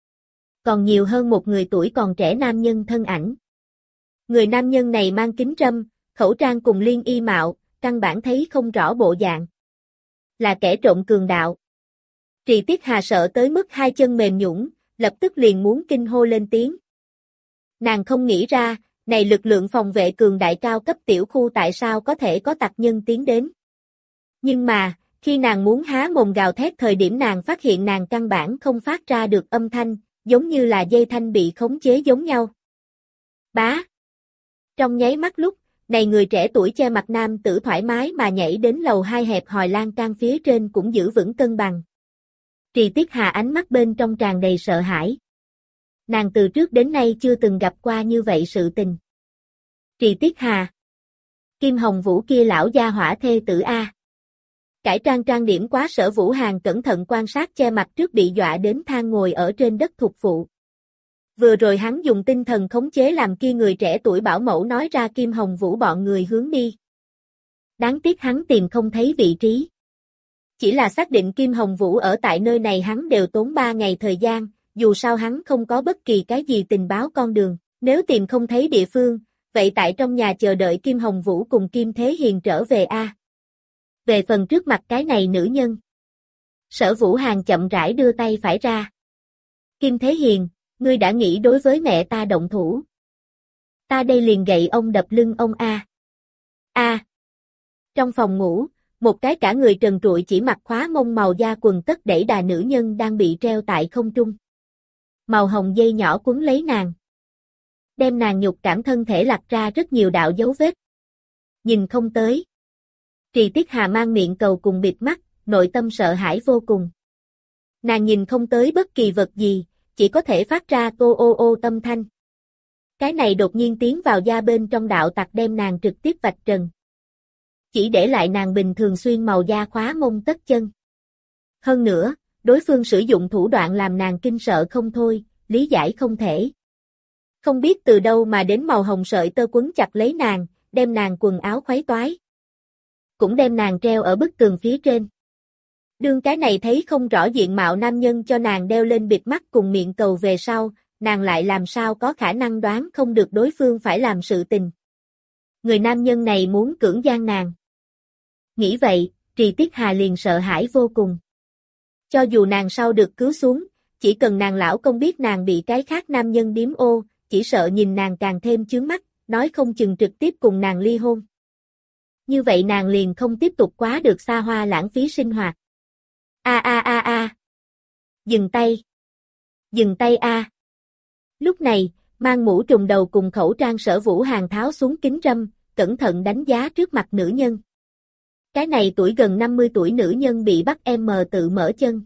Còn nhiều hơn một người tuổi còn trẻ nam nhân thân ảnh. Người nam nhân này mang kính râm, khẩu trang cùng liên y mạo, căn bản thấy không rõ bộ dạng. Là kẻ trộm cường đạo. Trì Tiết Hà sợ tới mức hai chân mềm nhũn, lập tức liền muốn kinh hô lên tiếng. Nàng không nghĩ ra, này lực lượng phòng vệ cường đại cao cấp tiểu khu tại sao có thể có tặc nhân tiến đến. Nhưng mà, khi nàng muốn há mồm gào thét thời điểm nàng phát hiện nàng căn bản không phát ra được âm thanh, giống như là dây thanh bị khống chế giống nhau. Bá! Trong nháy mắt lúc, này người trẻ tuổi che mặt nam tử thoải mái mà nhảy đến lầu hai hẹp hòi lan can phía trên cũng giữ vững cân bằng. Trì Tiết Hà ánh mắt bên trong tràn đầy sợ hãi. Nàng từ trước đến nay chưa từng gặp qua như vậy sự tình. Trì Tiết Hà. Kim Hồng Vũ kia lão gia hỏa thê tử A. Cải trang trang điểm quá Sở Vũ Hàn cẩn thận quan sát che mặt trước bị dọa đến than ngồi ở trên đất thục phụ. Vừa rồi hắn dùng tinh thần khống chế làm kia người trẻ tuổi bảo mẫu nói ra Kim Hồng Vũ bọn người hướng đi. Đáng tiếc hắn tìm không thấy vị trí. Chỉ là xác định Kim Hồng Vũ ở tại nơi này hắn đều tốn ba ngày thời gian, dù sao hắn không có bất kỳ cái gì tình báo con đường, nếu tìm không thấy địa phương, vậy tại trong nhà chờ đợi Kim Hồng Vũ cùng Kim Thế Hiền trở về a. Về phần trước mặt cái này nữ nhân. Sở Vũ Hàn chậm rãi đưa tay phải ra. Kim Thế Hiền, ngươi đã nghĩ đối với mẹ ta động thủ. Ta đây liền gậy ông đập lưng ông a. A. Trong phòng ngủ, một cái cả người trần trụi chỉ mặc khóa mông màu da quần tất đẩy đà nữ nhân đang bị treo tại không trung. Màu hồng dây nhỏ quấn lấy nàng. Đem nàng nhục cảm thân thể lặt ra rất nhiều đạo dấu vết. Nhìn không tới. Trì Tiết Hà mang miệng cầu cùng bịt mắt, nội tâm sợ hãi vô cùng. Nàng nhìn không tới bất kỳ vật gì, chỉ có thể phát ra ô ô ô âm thanh. Cái này đột nhiên tiến vào da bên trong đạo tặc đem nàng trực tiếp vạch trần. Chỉ để lại nàng bình thường xuyên màu da khóa mông tất chân. Hơn nữa, đối phương sử dụng thủ đoạn làm nàng kinh sợ không thôi, lý giải không thể. Không biết từ đâu mà đến màu hồng sợi tơ quấn chặt lấy nàng, đem nàng quần áo khuấy toái. Cũng đem nàng treo ở bức tường phía trên. Đương cái này thấy không rõ diện mạo nam nhân cho nàng đeo lên bịt mắt cùng miệng cầu về sau, nàng lại làm sao có khả năng đoán không được đối phương phải làm sự tình. Người nam nhân này muốn cưỡng gian nàng. Nghĩ vậy, Trì Tiết Hà liền sợ hãi vô cùng. Cho dù nàng sau được cứu xuống, chỉ cần nàng lão công biết nàng bị cái khác nam nhân điếm ô, chỉ sợ nhìn nàng càng thêm chướng mắt, nói không chừng trực tiếp cùng nàng ly hôn. Như vậy nàng liền không tiếp tục quá được xa hoa lãng phí sinh hoạt. A a a a. Dừng tay. Dừng tay a. Lúc này, mang mũ trùm đầu cùng khẩu trang Sở Vũ Hàn tháo xuống kính râm, cẩn thận đánh giá trước mặt nữ nhân. Cái này tuổi gần năm mươi tuổi nữ nhân bị bắt em tự mở chân.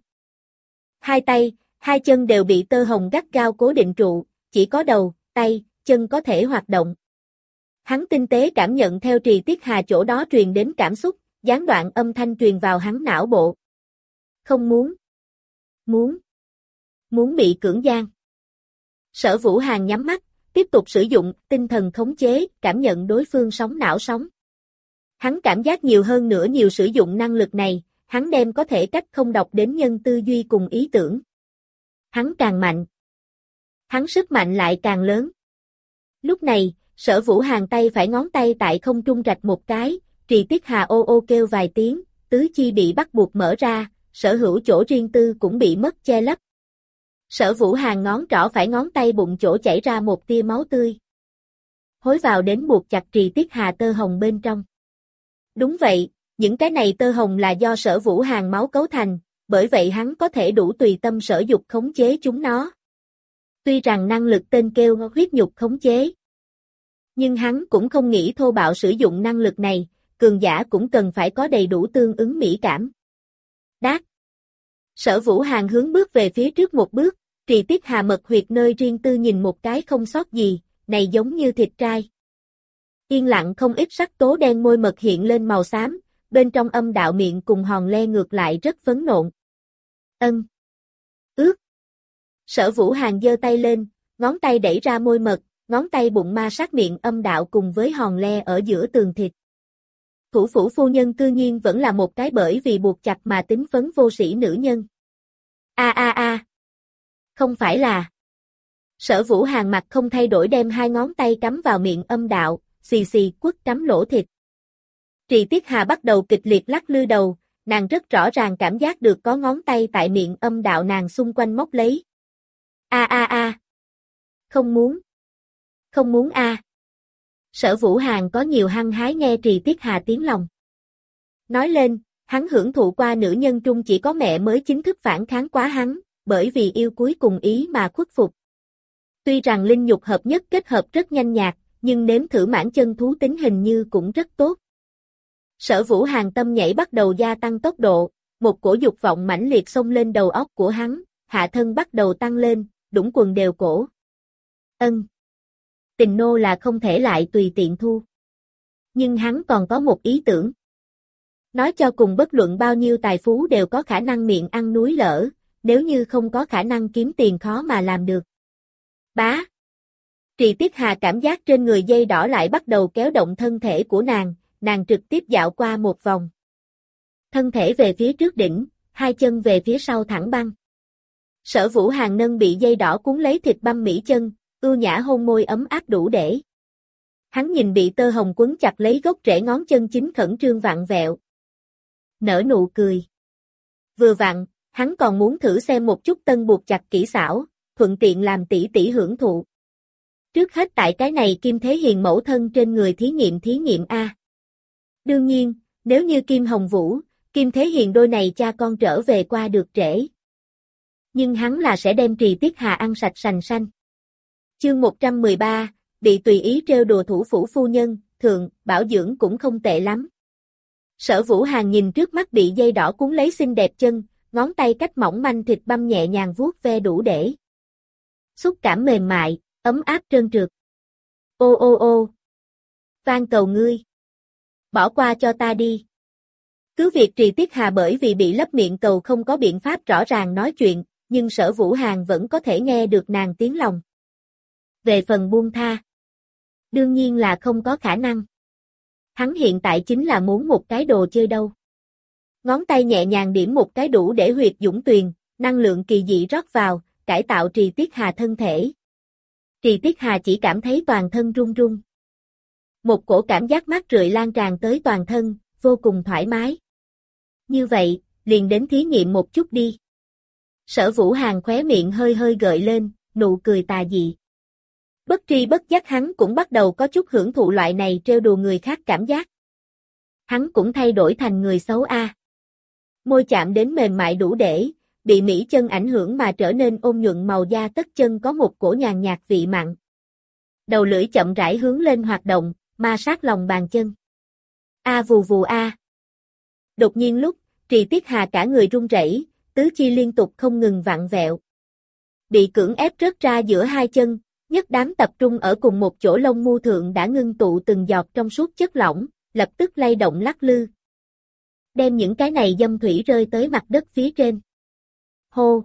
Hai tay, hai chân đều bị tơ hồng gắt gao cố định trụ, chỉ có đầu, tay, chân có thể hoạt động. Hắn tinh tế cảm nhận theo Trì Tiết Hà chỗ đó truyền đến cảm xúc, gián đoạn âm thanh truyền vào hắn não bộ. Không muốn. Muốn. Muốn bị cưỡng gian. Sở Vũ Hàn nhắm mắt, tiếp tục sử dụng tinh thần khống chế, cảm nhận đối phương sóng não sóng. Hắn cảm giác nhiều hơn nữa nhiều sử dụng năng lực này, hắn đem có thể cách không đọc đến nhân tư duy cùng ý tưởng. Hắn càng mạnh. Hắn sức mạnh lại càng lớn. Lúc này, Sở Vũ Hàn tay phải ngón tay tại không trung rạch một cái, Trì Tiết Hà ô ô kêu vài tiếng, tứ chi bị bắt buộc mở ra, sở hữu chỗ riêng tư cũng bị mất che lấp. Sở Vũ Hàn ngón trỏ phải ngón tay bụng chỗ chảy ra một tia máu tươi. Hối vào đến buộc chặt Trì Tiết Hà tơ hồng bên trong. Đúng vậy, những cái này tơ hồng là do Sở Vũ Hàn máu cấu thành, bởi vậy hắn có thể đủ tùy tâm sở dục khống chế chúng nó. Tuy rằng năng lực tên kêu huyết nhục khống chế, nhưng hắn cũng không nghĩ thô bạo sử dụng năng lực này, cường giả cũng cần phải có đầy đủ tương ứng mỹ cảm. Đát. Sở Vũ Hàn hướng bước về phía trước một bước, Trì Tiết Hà mật huyệt nơi riêng tư nhìn một cái không sót gì, này giống như thịt trai. Yên lặng không ít sắc tố đen môi mật hiện lên màu xám, bên trong âm đạo miệng cùng hòn le ngược lại rất phấn nộn. Ân. Ướt. Sở Vũ Hàn giơ tay lên, ngón tay đẩy ra môi mật, ngón tay bụng ma sát miệng âm đạo cùng với hòn le ở giữa tường thịt. Thủ phủ phu nhân cư nhiên vẫn là một cái bởi vì buộc chặt mà tính phấn vô sĩ nữ nhân. A a a. Không phải là. Sở Vũ Hàn mặt không thay đổi đem hai ngón tay cắm vào miệng âm đạo, xì xì quất cắm lỗ thịt. Trì Tiết Hà bắt đầu kịch liệt lắc lư đầu, nàng rất rõ ràng cảm giác được có ngón tay tại miệng âm đạo nàng xung quanh móc lấy. A a a. Không muốn. Không muốn a. Sở Vũ Hàn có nhiều hăng hái nghe Trì Tiết Hà tiếng lòng. Nói lên, hắn hưởng thụ qua nữ nhân trung chỉ có mẹ mới chính thức phản kháng quá hắn, bởi vì yêu cuối cùng ý mà khuất phục. Tuy rằng linh nhục hợp nhất kết hợp rất nhanh nhạt, nhưng nếm thử mãn chân thú tính hình như cũng rất tốt. Sở Vũ Hàn tâm nhảy bắt đầu gia tăng tốc độ, một cổ dục vọng mãnh liệt xông lên đầu óc của hắn, hạ thân bắt đầu tăng lên, đũng quần đều cổ. Ân. Tình nô là không thể lại tùy tiện thu. Nhưng hắn còn có một ý tưởng. Nói cho cùng bất luận bao nhiêu tài phú đều có khả năng miệng ăn núi lở, nếu như không có khả năng kiếm tiền khó mà làm được. Bá. Trì Tiết Hà cảm giác trên người dây đỏ lại bắt đầu kéo động thân thể của nàng, nàng trực tiếp dạo qua một vòng. Thân thể về phía trước đỉnh, hai chân về phía sau thẳng băng. Sở Vũ Hàn nâng bị dây đỏ cuốn lấy thịt băm mỹ chân, ưu nhã hôn môi ấm áp đủ để. Hắn nhìn bị tơ hồng quấn chặt lấy gốc rễ ngón chân chính khẩn trương vặn vẹo. Nở nụ cười. Vừa vặn, hắn còn muốn thử xem một chút tân buộc chặt kỹ xảo, thuận tiện làm tỷ tỷ hưởng thụ. Trước hết tại cái này Kim Thế Hiền mẫu thân trên người thí nghiệm thí nghiệm A. Đương nhiên, nếu như Kim Hồng Vũ, Kim Thế Hiền đôi này cha con trở về qua được trễ. Nhưng hắn là sẽ đem Trì Tiết Hà ăn sạch sành sanh. Chương một trăm mười ba, bị tùy ý trêu đùa thủ phủ phu nhân, thường, bảo dưỡng cũng không tệ lắm. Sở Vũ Hàn nhìn trước mắt bị dây đỏ cuốn lấy xinh đẹp chân, ngón tay cách mỏng manh thịt băm nhẹ nhàng vuốt ve đủ để. xúc cảm mềm mại, ấm áp trơn trượt. Ô ô ô. Van cầu ngươi. Bỏ qua cho ta đi. Cứ việc Trì Tiết Hà bởi vì bị lấp miệng cầu không có biện pháp rõ ràng nói chuyện, nhưng Sở Vũ Hàn vẫn có thể nghe được nàng tiếng lòng. Về phần buông tha, đương nhiên là không có khả năng. Hắn hiện tại chính là muốn một cái đồ chơi đâu. Ngón tay nhẹ nhàng điểm một cái đủ để huyệt dũng tuyền, năng lượng kỳ dị rót vào, cải tạo Trì Tiết Hà thân thể. Trì Tiết Hà chỉ cảm thấy toàn thân run run. Một cổ cảm giác mát rượi lan tràn tới toàn thân, vô cùng thoải mái. Như vậy, liền đến thí nghiệm một chút đi. Sở Vũ Hàn khóe miệng hơi hơi gợi lên, nụ cười tà dị. Bất tri bất giác hắn cũng bắt đầu có chút hưởng thụ loại này trêu đùa người khác cảm giác. Hắn cũng thay đổi thành người xấu a. À. Môi chạm đến mềm mại đủ để, bị mỹ chân ảnh hưởng mà trở nên ôn nhuận màu da tất chân có một cổ nhàn nhạt vị mặn. Đầu lưỡi chậm rãi hướng lên hoạt động, ma sát lòng bàn chân. A vù vù a. Đột nhiên lúc, Trì Tiết Hà cả người run rẩy, tứ chi liên tục không ngừng vặn vẹo. Bị cưỡng ép rớt ra giữa hai chân, nhất đám tập trung ở cùng một chỗ lông mu thượng đã ngưng tụ từng giọt trong suốt chất lỏng, lập tức lay động lắc lư. Đem những cái này dâm thủy rơi tới mặt đất phía trên. Hô!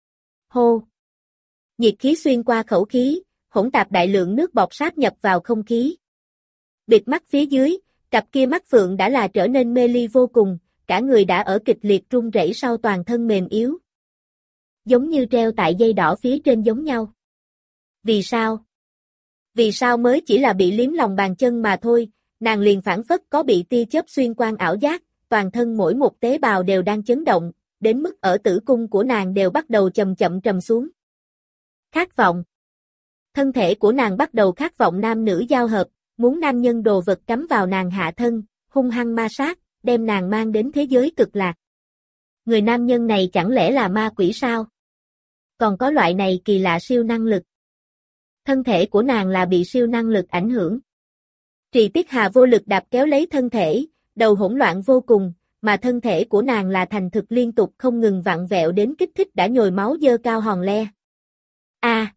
Hô! Nhiệt khí xuyên qua khẩu khí, hỗn tạp đại lượng nước bọt sáp nhập vào không khí. Bịt mắt phía dưới, cặp kia mắt phượng đã là trở nên mê ly vô cùng, cả người đã ở kịch liệt run rẩy sau toàn thân mềm yếu. Giống như treo tại dây đỏ phía trên giống nhau. Vì sao? Vì sao mới chỉ là bị liếm lòng bàn chân mà thôi, nàng liền phản phất có bị tia chớp xuyên qua ảo giác, toàn thân mỗi một tế bào đều đang chấn động, đến mức ở tử cung của nàng đều bắt đầu chậm chậm trầm xuống. Khát vọng. Thân thể của nàng bắt đầu khát vọng nam nữ giao hợp, muốn nam nhân đồ vật cắm vào nàng hạ thân, hung hăng ma sát, đem nàng mang đến thế giới cực lạc. Người nam nhân này chẳng lẽ là ma quỷ sao? Còn có loại này kỳ lạ siêu năng lực. Thân thể của nàng là bị siêu năng lực ảnh hưởng. Trì Tiết Hà vô lực đạp kéo lấy thân thể, đầu hỗn loạn vô cùng, mà thân thể của nàng là thành thực liên tục không ngừng vặn vẹo đến kích thích đã nhồi máu dơ cao hòn le. A. À.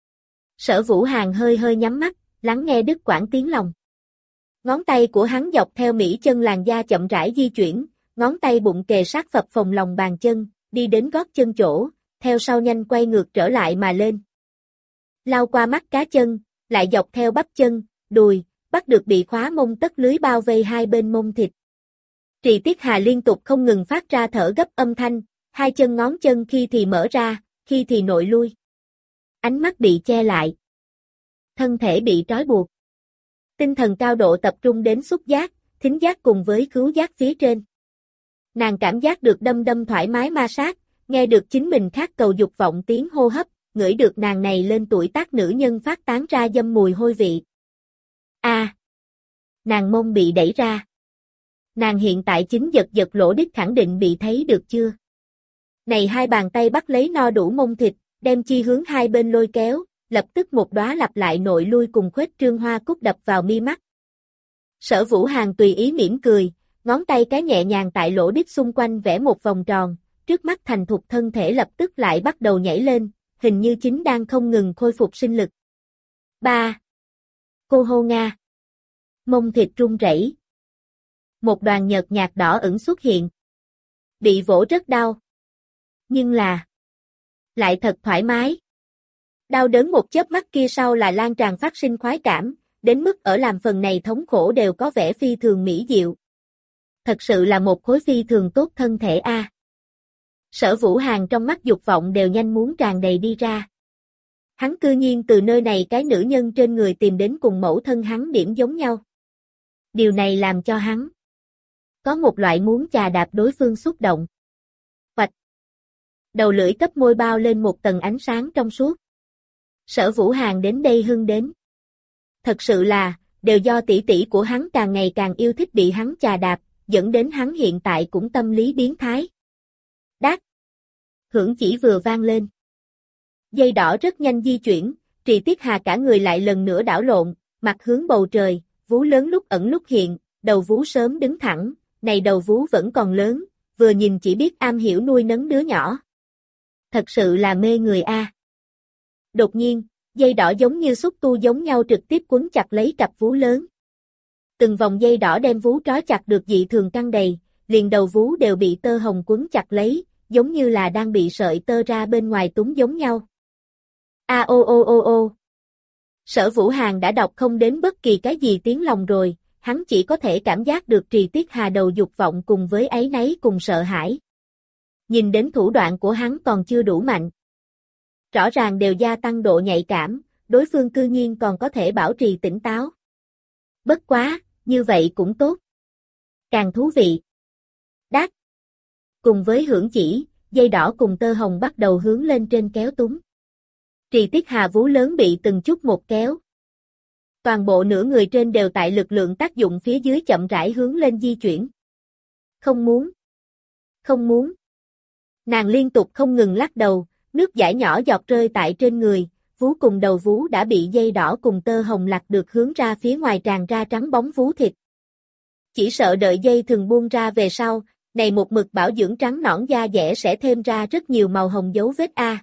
Sở Vũ Hàn hơi hơi nhắm mắt, lắng nghe đứt quãng tiếng lòng. Ngón tay của hắn dọc theo mỹ chân làn da chậm rãi di chuyển, ngón tay bụng kề sát phập phồng lòng bàn chân, đi đến gót chân chỗ, theo sau nhanh quay ngược trở lại mà lên. Lao qua mắt cá chân, lại dọc theo bắp chân, đùi, bắt được bị khóa mông tất lưới bao vây hai bên mông thịt. Trì Tiết Hà liên tục không ngừng phát ra thở gấp âm thanh, hai chân ngón chân khi thì mở ra, khi thì nội lui. Ánh mắt bị che lại. Thân thể bị trói buộc. Tinh thần cao độ tập trung đến xúc giác, thính giác cùng với khứu giác phía trên. Nàng cảm giác được đâm đâm thoải mái ma sát, nghe được chính mình khát cầu dục vọng tiếng hô hấp, ngửi được nàng này lên tuổi tác nữ nhân phát tán ra dâm mùi hôi vị. A. À, nàng mông bị đẩy ra. Nàng hiện tại chính giật giật lỗ đít khẳng định bị thấy được chưa? Này hai bàn tay bắt lấy no đủ mông thịt, đem chi hướng hai bên lôi kéo, lập tức một đóa lặp lại nội lui cùng khuếch trương hoa cúc đập vào mi mắt. Sở Vũ Hàn tùy ý mỉm cười, ngón tay cái nhẹ nhàng tại lỗ đít xung quanh vẽ một vòng tròn, trước mắt thành thục thân thể lập tức lại bắt đầu nhảy lên, hình như chính đang không ngừng khôi phục sinh lực. Ba. Cô hô nga. Mông thịt run rẩy. Một đoàn nhợt nhạt đỏ ửng xuất hiện. Bị vỗ rất đau. Nhưng là lại thật thoải mái. Đau đớn một chớp mắt kia sau là lan tràn phát sinh khoái cảm, đến mức ở làm phần này thống khổ đều có vẻ phi thường mỹ diệu. Thật sự là một khối phi thường tốt thân thể a. À. Sở Vũ Hàn trong mắt dục vọng đều nhanh muốn tràn đầy đi ra. Hắn cư nhiên từ nơi này cái nữ nhân trên người tìm đến cùng mẫu thân hắn điểm giống nhau. Điều này làm cho hắn có một loại muốn chà đạp đối phương xúc động. Hoạch. Đầu lưỡi cấp môi bao lên một tầng ánh sáng trong suốt. Sở Vũ Hàn đến đây hưng đến. Thật sự là, đều do tỷ tỷ của hắn càng ngày càng yêu thích bị hắn chà đạp, dẫn đến hắn hiện tại cũng tâm lý biến thái. Đát. Hưởng chỉ vừa vang lên. Dây đỏ rất nhanh di chuyển, Trì Tiết Hà cả người lại lần nữa đảo lộn, mặt hướng bầu trời, vú lớn lúc ẩn lúc hiện, đầu vú sớm đứng thẳng, này đầu vú vẫn còn lớn, vừa nhìn chỉ biết am hiểu nuôi nấng đứa nhỏ. Thật sự là mê người a. Đột nhiên, dây đỏ giống như xúc tu giống nhau trực tiếp quấn chặt lấy cặp vú lớn. Từng vòng dây đỏ đem vú trói chặt được dị thường căng đầy, liền đầu vú đều bị tơ hồng quấn chặt lấy, giống như là đang bị sợi tơ ra bên ngoài túng giống nhau. A ô ô ô ô. Sở Vũ Hàn đã đọc không đến bất kỳ cái gì tiếng lòng rồi, hắn chỉ có thể cảm giác được Trì Tiết Hà đầu dục vọng cùng với áy náy cùng sợ hãi. Nhìn đến thủ đoạn của hắn còn chưa đủ mạnh. Rõ ràng đều gia tăng độ nhạy cảm, đối phương cư nhiên còn có thể bảo trì tỉnh táo. Bất quá, như vậy cũng tốt. Càng thú vị. Đát. Cùng với hưởng chỉ, dây đỏ cùng tơ hồng bắt đầu hướng lên trên kéo túng. Trì Tiết Hà vú lớn bị từng chút một kéo. Toàn bộ nửa người trên đều tại lực lượng tác dụng phía dưới chậm rãi hướng lên di chuyển. Không muốn. Không muốn. Nàng liên tục không ngừng lắc đầu, nước dãi nhỏ giọt rơi tại trên người, vú cùng đầu vú đã bị dây đỏ cùng tơ hồng lặt được hướng ra phía ngoài tràn ra trắng bóng vú thịt. Chỉ sợ đợi dây thừng buông ra về sau, này một mực bảo dưỡng trắng nõn da dẻ sẽ thêm ra rất nhiều màu hồng dấu vết A.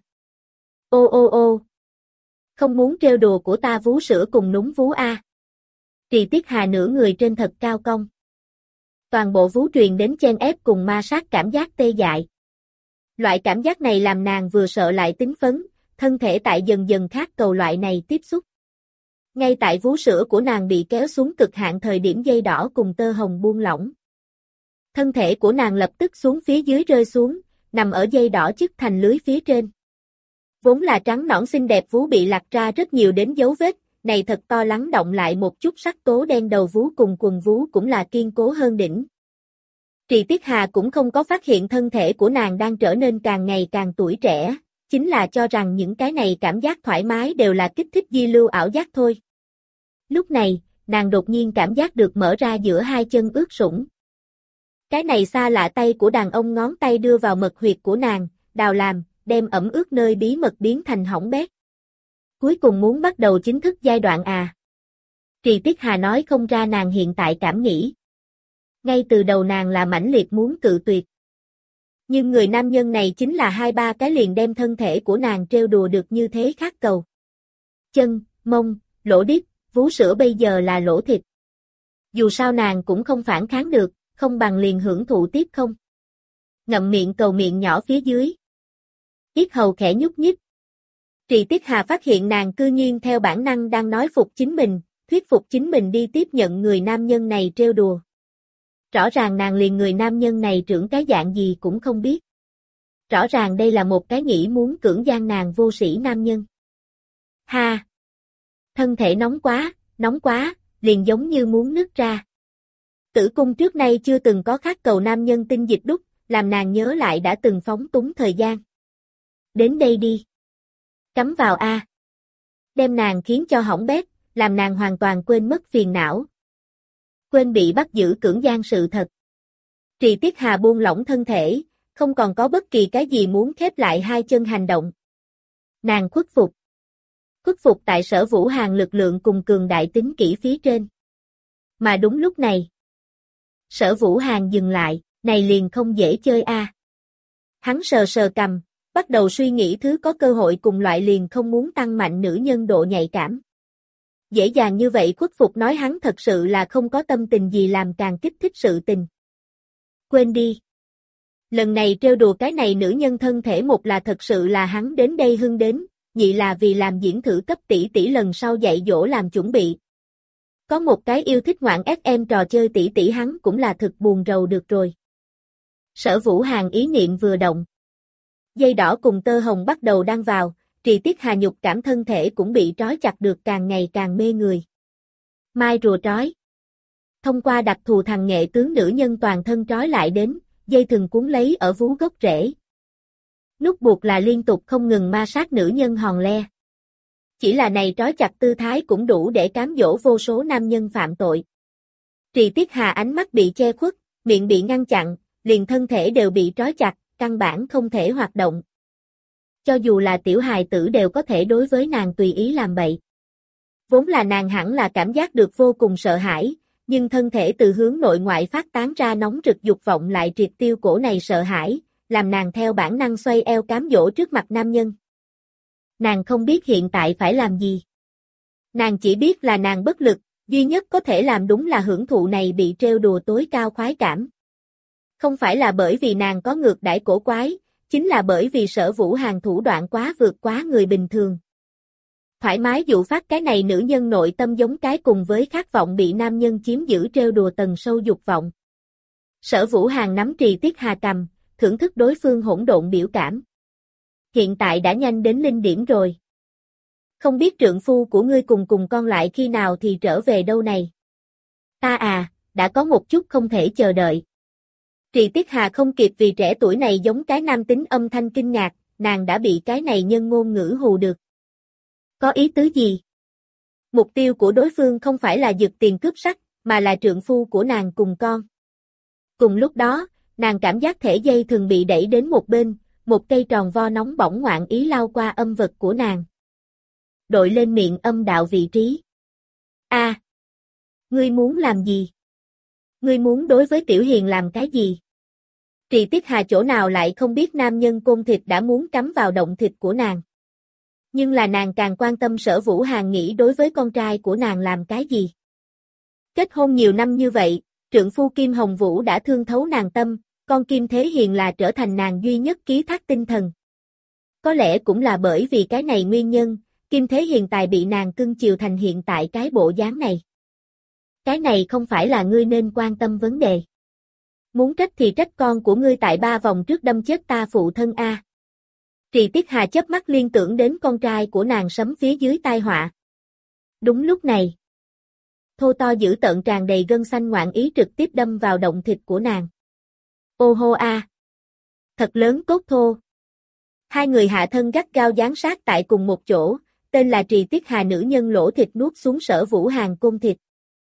Ô ô ô. Không muốn trêu đùa của ta vú sữa cùng núng vú A. Trì Tiết Hà nửa người trên thật cao cong. Toàn bộ vú truyền đến chen ép cùng ma sát cảm giác tê dại. Loại cảm giác này làm nàng vừa sợ lại tính phấn, thân thể tại dần dần khát cầu loại này tiếp xúc. Ngay tại vú sữa của nàng bị kéo xuống cực hạn thời điểm dây đỏ cùng tơ hồng buông lỏng. Thân thể của nàng lập tức xuống phía dưới rơi xuống, nằm ở dây đỏ chứt thành lưới phía trên. Vốn là trắng nõn xinh đẹp vú bị lặt ra rất nhiều đến dấu vết, này thật to lắng động lại một chút sắc tố đen đầu vú cùng quần vú cũng là kiên cố hơn đỉnh. Trì Tiết Hà cũng không có phát hiện thân thể của nàng đang trở nên càng ngày càng tuổi trẻ, chính là cho rằng những cái này cảm giác thoải mái đều là kích thích di lưu ảo giác thôi. Lúc này, nàng đột nhiên cảm giác được mở ra giữa hai chân ướt sũng. Cái này xa lạ tay của đàn ông ngón tay đưa vào mật huyệt của nàng, đào làm, đem ẩm ướt nơi bí mật biến thành hỏng bét. Cuối cùng muốn bắt đầu chính thức giai đoạn à. Trì Tiết Hà nói không ra nàng hiện tại cảm nghĩ. Ngay từ đầu nàng là mãnh liệt muốn cự tuyệt. Nhưng người nam nhân này chính là hai ba cái liền đem thân thể của nàng trêu đùa được như thế khát cầu. Chân, mông, lỗ điếc, vú sữa bây giờ là lỗ thịt. Dù sao nàng cũng không phản kháng được, không bằng liền hưởng thụ tiếp không. Ngậm miệng cầu miệng nhỏ phía dưới. Yết hầu khẽ nhúc nhích. Trì Tiết Hà phát hiện nàng cư nhiên theo bản năng đang nói phục chính mình, thuyết phục chính mình đi tiếp nhận người nam nhân này trêu đùa. Rõ ràng nàng liền người nam nhân này trưởng cái dạng gì cũng không biết. Rõ ràng đây là một cái nghĩ muốn cưỡng gian nàng vô sĩ nam nhân. Ha! Thân thể nóng quá, nóng quá, liền giống như muốn nứt ra. Tử cung trước nay chưa từng có khát cầu nam nhân tinh dịch đúc, làm nàng nhớ lại đã từng phóng túng thời gian. Đến đây đi. Cắm vào A. Đem nàng khiến cho hỏng bét, làm nàng hoàn toàn quên mất phiền não. Quên bị bắt giữ cưỡng gian sự thật. Trì Tiết Hà buông lỏng thân thể, không còn có bất kỳ cái gì muốn khép lại hai chân hành động. Nàng khuất phục. Khuất phục tại Sở Vũ Hàn lực lượng cùng cường đại tính kỹ phía trên. Mà đúng lúc này. Sở Vũ Hàn dừng lại, này liền không dễ chơi a. Hắn sờ sờ cằm, bắt đầu suy nghĩ thứ có cơ hội cùng loại liền không muốn tăng mạnh nữ nhân độ nhạy cảm. Dễ dàng như vậy khuất phục nói hắn thật sự là không có tâm tình gì làm càng kích thích sự tình. Quên đi. Lần này trêu đùa cái này nữ nhân thân thể một là thật sự là hắn đến đây hưng đến, nhị là vì làm diễn thử cấp tỷ tỷ lần sau dạy dỗ làm chuẩn bị. Có một cái yêu thích ngoạn ép em trò chơi tỷ tỷ hắn cũng là thực buồn rầu được rồi. Sở Vũ Hàn ý niệm vừa động. Dây đỏ cùng tơ hồng bắt đầu đan vào, Trì Tiết Hà nhục cảm thân thể cũng bị trói chặt được càng ngày càng mê người. Mai rùa trói. Thông qua đặc thù thằng nghệ tướng nữ nhân toàn thân trói lại đến, dây thừng cuốn lấy ở vú gốc rễ. Nút buộc là liên tục không ngừng ma sát nữ nhân hòn le. Chỉ là này trói chặt tư thái cũng đủ để cám dỗ vô số nam nhân phạm tội. Trì Tiết Hà ánh mắt bị che khuất, miệng bị ngăn chặn, liền thân thể đều bị trói chặt, căn bản không thể hoạt động. Cho dù là tiểu hài tử đều có thể đối với nàng tùy ý làm bậy. Vốn là nàng hẳn là cảm giác được vô cùng sợ hãi, nhưng thân thể từ hướng nội ngoại phát tán ra nóng rực dục vọng lại triệt tiêu cổ này sợ hãi, làm nàng theo bản năng xoay eo cám dỗ trước mặt nam nhân. Nàng không biết hiện tại phải làm gì. Nàng chỉ biết là nàng bất lực, duy nhất có thể làm đúng là hưởng thụ này bị trêu đùa tối cao khoái cảm. Không phải là bởi vì nàng có ngược đãi cổ quái, chính là bởi vì Sở Vũ Hàn thủ đoạn quá vượt quá người bình thường. Thoải mái dụ phát cái này nữ nhân nội tâm giống cái cùng với khát vọng bị nam nhân chiếm giữ trêu đùa tầng sâu dục vọng. Sở Vũ Hàn nắm Trì Tiết Hà cầm, thưởng thức đối phương hỗn độn biểu cảm. Hiện tại đã nhanh đến linh điểm rồi. Không biết trượng phu của ngươi cùng cùng con lại khi nào thì trở về đâu này. Ta à, đã có một chút không thể chờ đợi. Trì Tiết Hà không kịp vì trẻ tuổi này giống cái nam tính âm thanh kinh ngạc, nàng đã bị cái này nhân ngôn ngữ hù được. Có ý tứ gì? Mục tiêu của đối phương không phải là giật tiền cướp sắc, mà là trượng phu của nàng cùng con. Cùng lúc đó, nàng cảm giác thể dây thường bị đẩy đến một bên, một cây tròn vo nóng bỏng ngoạn ý lao qua âm vật của nàng. Đội lên miệng âm đạo vị trí. A, à, ngươi muốn làm gì? Ngươi muốn đối với Tiểu Hiền làm cái gì? Trì Tiết Hà chỗ nào lại không biết nam nhân côn thịt đã muốn cắm vào động thịt của nàng. Nhưng là nàng càng quan tâm Sở Vũ Hàn nghĩ đối với con trai của nàng làm cái gì. Kết hôn nhiều năm như vậy, trượng phu Kim Hồng Vũ đã thương thấu nàng tâm, con Kim Thế Hiền là trở thành nàng duy nhất ký thác tinh thần. Có lẽ cũng là bởi vì cái này nguyên nhân, Kim Thế Hiền tài bị nàng cưng chiều thành hiện tại cái bộ dáng này. Cái này không phải là ngươi nên quan tâm vấn đề. Muốn trách thì trách con của ngươi tại ba vòng trước đâm chết ta phụ thân a. Trì Tiết Hà chớp mắt liên tưởng đến con trai của nàng sấm phía dưới tai họa. Đúng lúc này, thô to dữ tợn tràn đầy gân xanh ngoạn ý trực tiếp đâm vào động thịt của nàng. Ô hô a, thật lớn cốt thô. Hai người hạ thân gắt gao dán sát tại cùng một chỗ, tên là Trì Tiết Hà nữ nhân lỗ thịt nuốt xuống Sở Vũ Hàn côn thịt.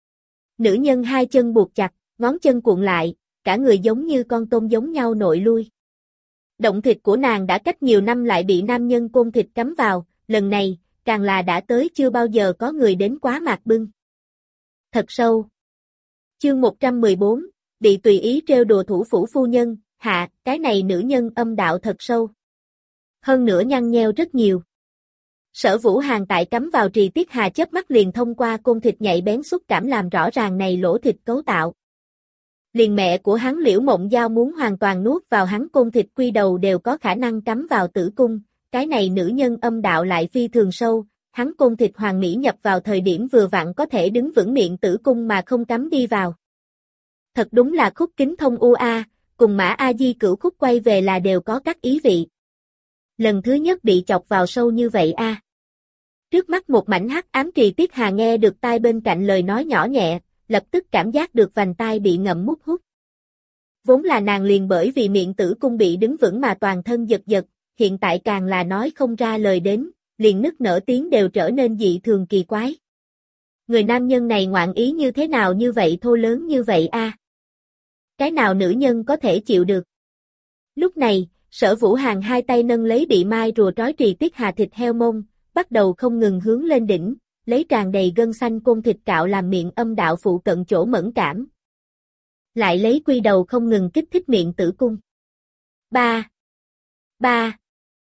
Nữ nhân hai chân buộc chặt, ngón chân cuộn lại, cả người giống như con tôm giống nhau nội lui. Động thịt của nàng đã cách nhiều năm lại bị nam nhân côn thịt cắm vào, lần này, càng là đã tới chưa bao giờ có người đến quá mạc bưng. Thật sâu. Chương một trăm mười bốn, bị tùy ý trêu đùa thủ phủ phu nhân, hạ, cái này nữ nhân âm đạo thật sâu. Hơn nữa nhăn nheo rất nhiều. Sở Vũ Hàn tại cắm vào Trì Tiết Hà chớp mắt liền thông qua côn thịt nhạy bén xúc cảm làm rõ ràng này lỗ thịt cấu tạo. Liền mẹ của hắn Liễu Mộng Giao muốn hoàn toàn nuốt vào hắn côn thịt quy đầu đều có khả năng cắm vào tử cung, cái này nữ nhân âm đạo lại phi thường sâu, hắn côn thịt hoàng mỹ nhập vào thời điểm vừa vặn có thể đứng vững miệng tử cung mà không cắm đi vào. Thật đúng là khúc kính thông u a, cùng Mã A Di cửu khúc quay về là đều có các ý vị. Lần thứ nhất bị chọc vào sâu như vậy a. Trước mắt một mảnh hắc ám. Trì Tiết Hà nghe được tai bên cạnh lời nói nhỏ nhẹ, lập tức cảm giác được vành tai bị ngậm mút hút. Vốn là nàng liền bởi vì miệng tử cung bị đứng vững mà toàn thân giật giật, hiện tại càng là nói không ra lời đến, liền nức nở tiếng đều trở nên dị thường kỳ quái. Người nam nhân này ngoạn ý như thế nào như vậy thô lớn như vậy a? Cái nào nữ nhân có thể chịu được? Lúc này, Sở Vũ Hàn hai tay nâng lấy bị mai rùa trói Trì Tiết Hà thịt heo mông, bắt đầu không ngừng hướng lên đỉnh, lấy tràn đầy gân xanh côn thịt cạo làm miệng âm đạo phụ cận chỗ mẫn cảm. Lại lấy quy đầu không ngừng kích thích miệng tử cung. Ba, ba,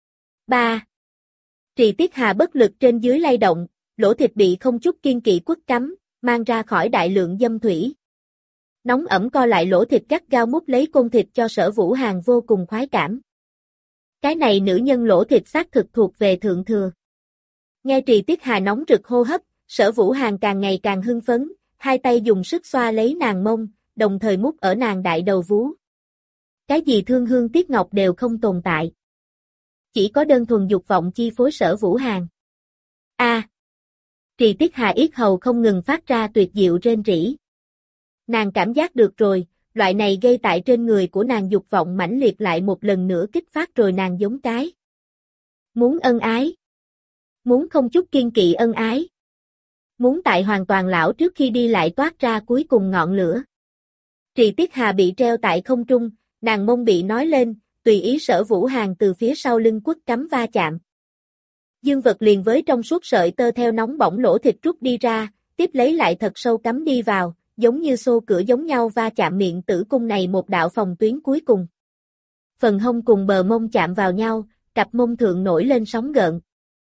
ba. Trì Tiết Hà bất lực trên dưới lay động, lỗ thịt bị không chút kiên kỵ quất cắm, mang ra khỏi đại lượng dâm thủy. Nóng ẩm co lại lỗ thịt gắt gao mút lấy côn thịt cho Sở Vũ Hàn vô cùng khoái cảm. Cái này nữ nhân lỗ thịt xác thực thuộc về thượng thừa. Nghe Trì Tiết Hà nóng rực hô hấp, Sở Vũ Hàn càng ngày càng hưng phấn, hai tay dùng sức xoa lấy nàng mông, đồng thời mút ở nàng đại đầu vú. Cái gì thương hương tiếc ngọc đều không tồn tại. Chỉ có đơn thuần dục vọng chi phối Sở Vũ Hàn. A. À, Trì Tiết Hà yết hầu không ngừng phát ra tuyệt diệu rên rỉ. Nàng cảm giác được rồi, loại này gây tại trên người của nàng dục vọng mãnh liệt lại một lần nữa kích phát rồi nàng giống cái. Muốn ân ái. Muốn không chút kiên kỵ ân ái. Muốn tại hoàn toàn lão trước khi đi lại toát ra cuối cùng ngọn lửa. Trì Tiết Hà bị treo tại không trung, nàng mông bị nói lên, tùy ý Sở Vũ Hàn từ phía sau lưng quất cắm va chạm. Dương vật liền với trong suốt sợi tơ theo nóng bỏng lỗ thịt rút đi ra, tiếp lấy lại thật sâu cắm đi vào, giống như xô cửa giống nhau va chạm miệng tử cung này một đạo phòng tuyến cuối cùng. Phần hông cùng bờ mông chạm vào nhau, cặp mông thượng nổi lên sóng gợn.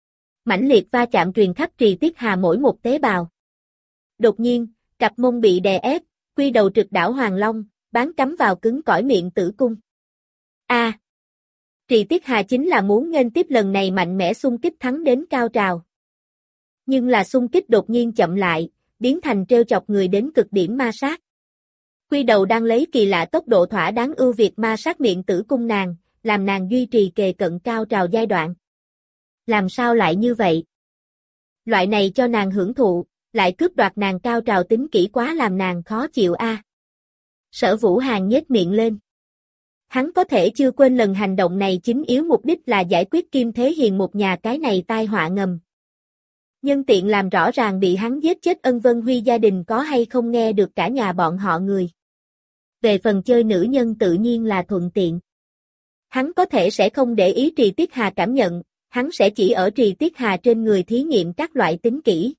Mãnh liệt va chạm truyền khắp Trì Tiết Hà mỗi một tế bào. Đột nhiên, cặp mông bị đè ép, quy đầu trực đảo Hoàng Long, bán cắm vào cứng cỏi miệng tử cung. A. À, Trì Tiết Hà chính là muốn nghênh tiếp lần này mạnh mẽ xung kích thắng đến cao trào. Nhưng là xung kích đột nhiên chậm lại, biến thành trêu chọc người đến cực điểm ma sát. Quy đầu đang lấy kỳ lạ tốc độ thỏa đáng ưu việt ma sát miệng tử cung nàng, làm nàng duy trì kề cận cao trào giai đoạn. Làm sao lại như vậy? Loại này cho nàng hưởng thụ, lại cướp đoạt nàng cao trào tính kỹ quá làm nàng khó chịu a. À. Sở Vũ Hàn nhếch miệng lên. Hắn có thể chưa quên lần hành động này chính yếu mục đích là giải quyết Kim Thế Hiền một nhà cái này tai họa ngầm. Nhân tiện làm rõ ràng bị hắn giết chết Ân Vân Huy gia đình có hay không nghe được cả nhà bọn họ người. Về phần chơi nữ nhân tự nhiên là thuận tiện. Hắn có thể sẽ không để ý Trì Tiết Hà cảm nhận, hắn sẽ chỉ ở Trì Tiết Hà trên người thí nghiệm các loại tính kỹ.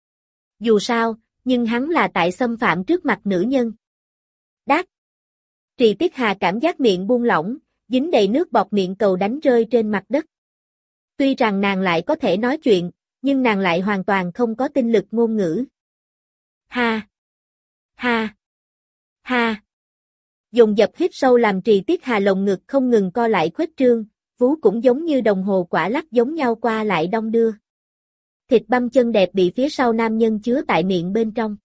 Dù sao, nhưng hắn là tại xâm phạm trước mặt nữ nhân. Đát. Trì Tiết Hà cảm giác miệng buông lỏng, dính đầy nước bọt miệng cầu đánh rơi trên mặt đất. Tuy rằng nàng lại có thể nói chuyện, nhưng nàng lại hoàn toàn không có tinh lực ngôn ngữ. Ha! Ha! Ha! Dùng dập hít sâu làm Trì Tiết Hà lồng ngực không ngừng co lại khuếch trương, vú cũng giống như đồng hồ quả lắc giống nhau qua lại đong đưa. Thịt băm chân đẹp bị phía sau nam nhân chứa tại miệng bên trong.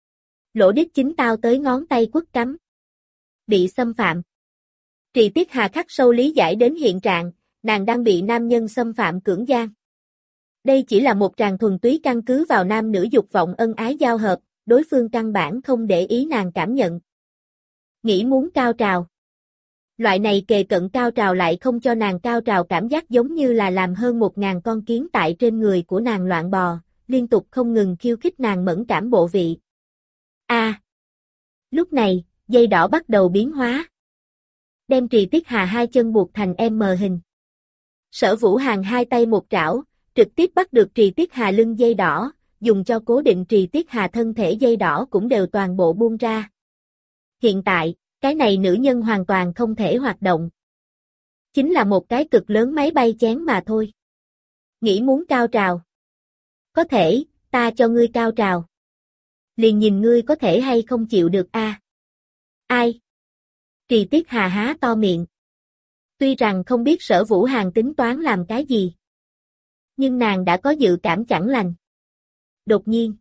Lỗ đít chính tao tới ngón tay quất cắm. Bị xâm phạm. Trì Tiết Hà khắc sâu lý giải đến hiện trạng, nàng đang bị nam nhân xâm phạm cưỡng gian. Đây chỉ là một tràng thuần túy căn cứ vào nam nữ dục vọng ân ái giao hợp, đối phương căn bản không để ý nàng cảm nhận. Nghĩ muốn cao trào. Loại này kề cận cao trào lại không cho nàng cao trào cảm giác giống như là làm hơn một ngàn con kiến tại trên người của nàng loạn bò, liên tục không ngừng khiêu khích nàng mẫn cảm bộ vị. A. À, lúc này, dây đỏ bắt đầu biến hóa. Đem Trì Tiết Hà hai chân buộc thành M hình. Sở Vũ Hàn hai tay một trảo, trực tiếp bắt được Trì Tiết Hà lưng dây đỏ, dùng cho cố định Trì Tiết Hà thân thể dây đỏ cũng đều toàn bộ buông ra. Hiện tại, cái này nữ nhân hoàn toàn không thể hoạt động. Chính là một cái cực lớn máy bay chén mà thôi. Nghĩ muốn cao trào. Có thể, ta cho ngươi cao trào. Liền nhìn ngươi có thể hay không chịu được a. À? Ai? Trì Tiết Hà há to miệng. Tuy rằng không biết Sở Vũ Hàn tính toán làm cái gì. Nhưng nàng đã có dự cảm chẳng lành. Đột nhiên.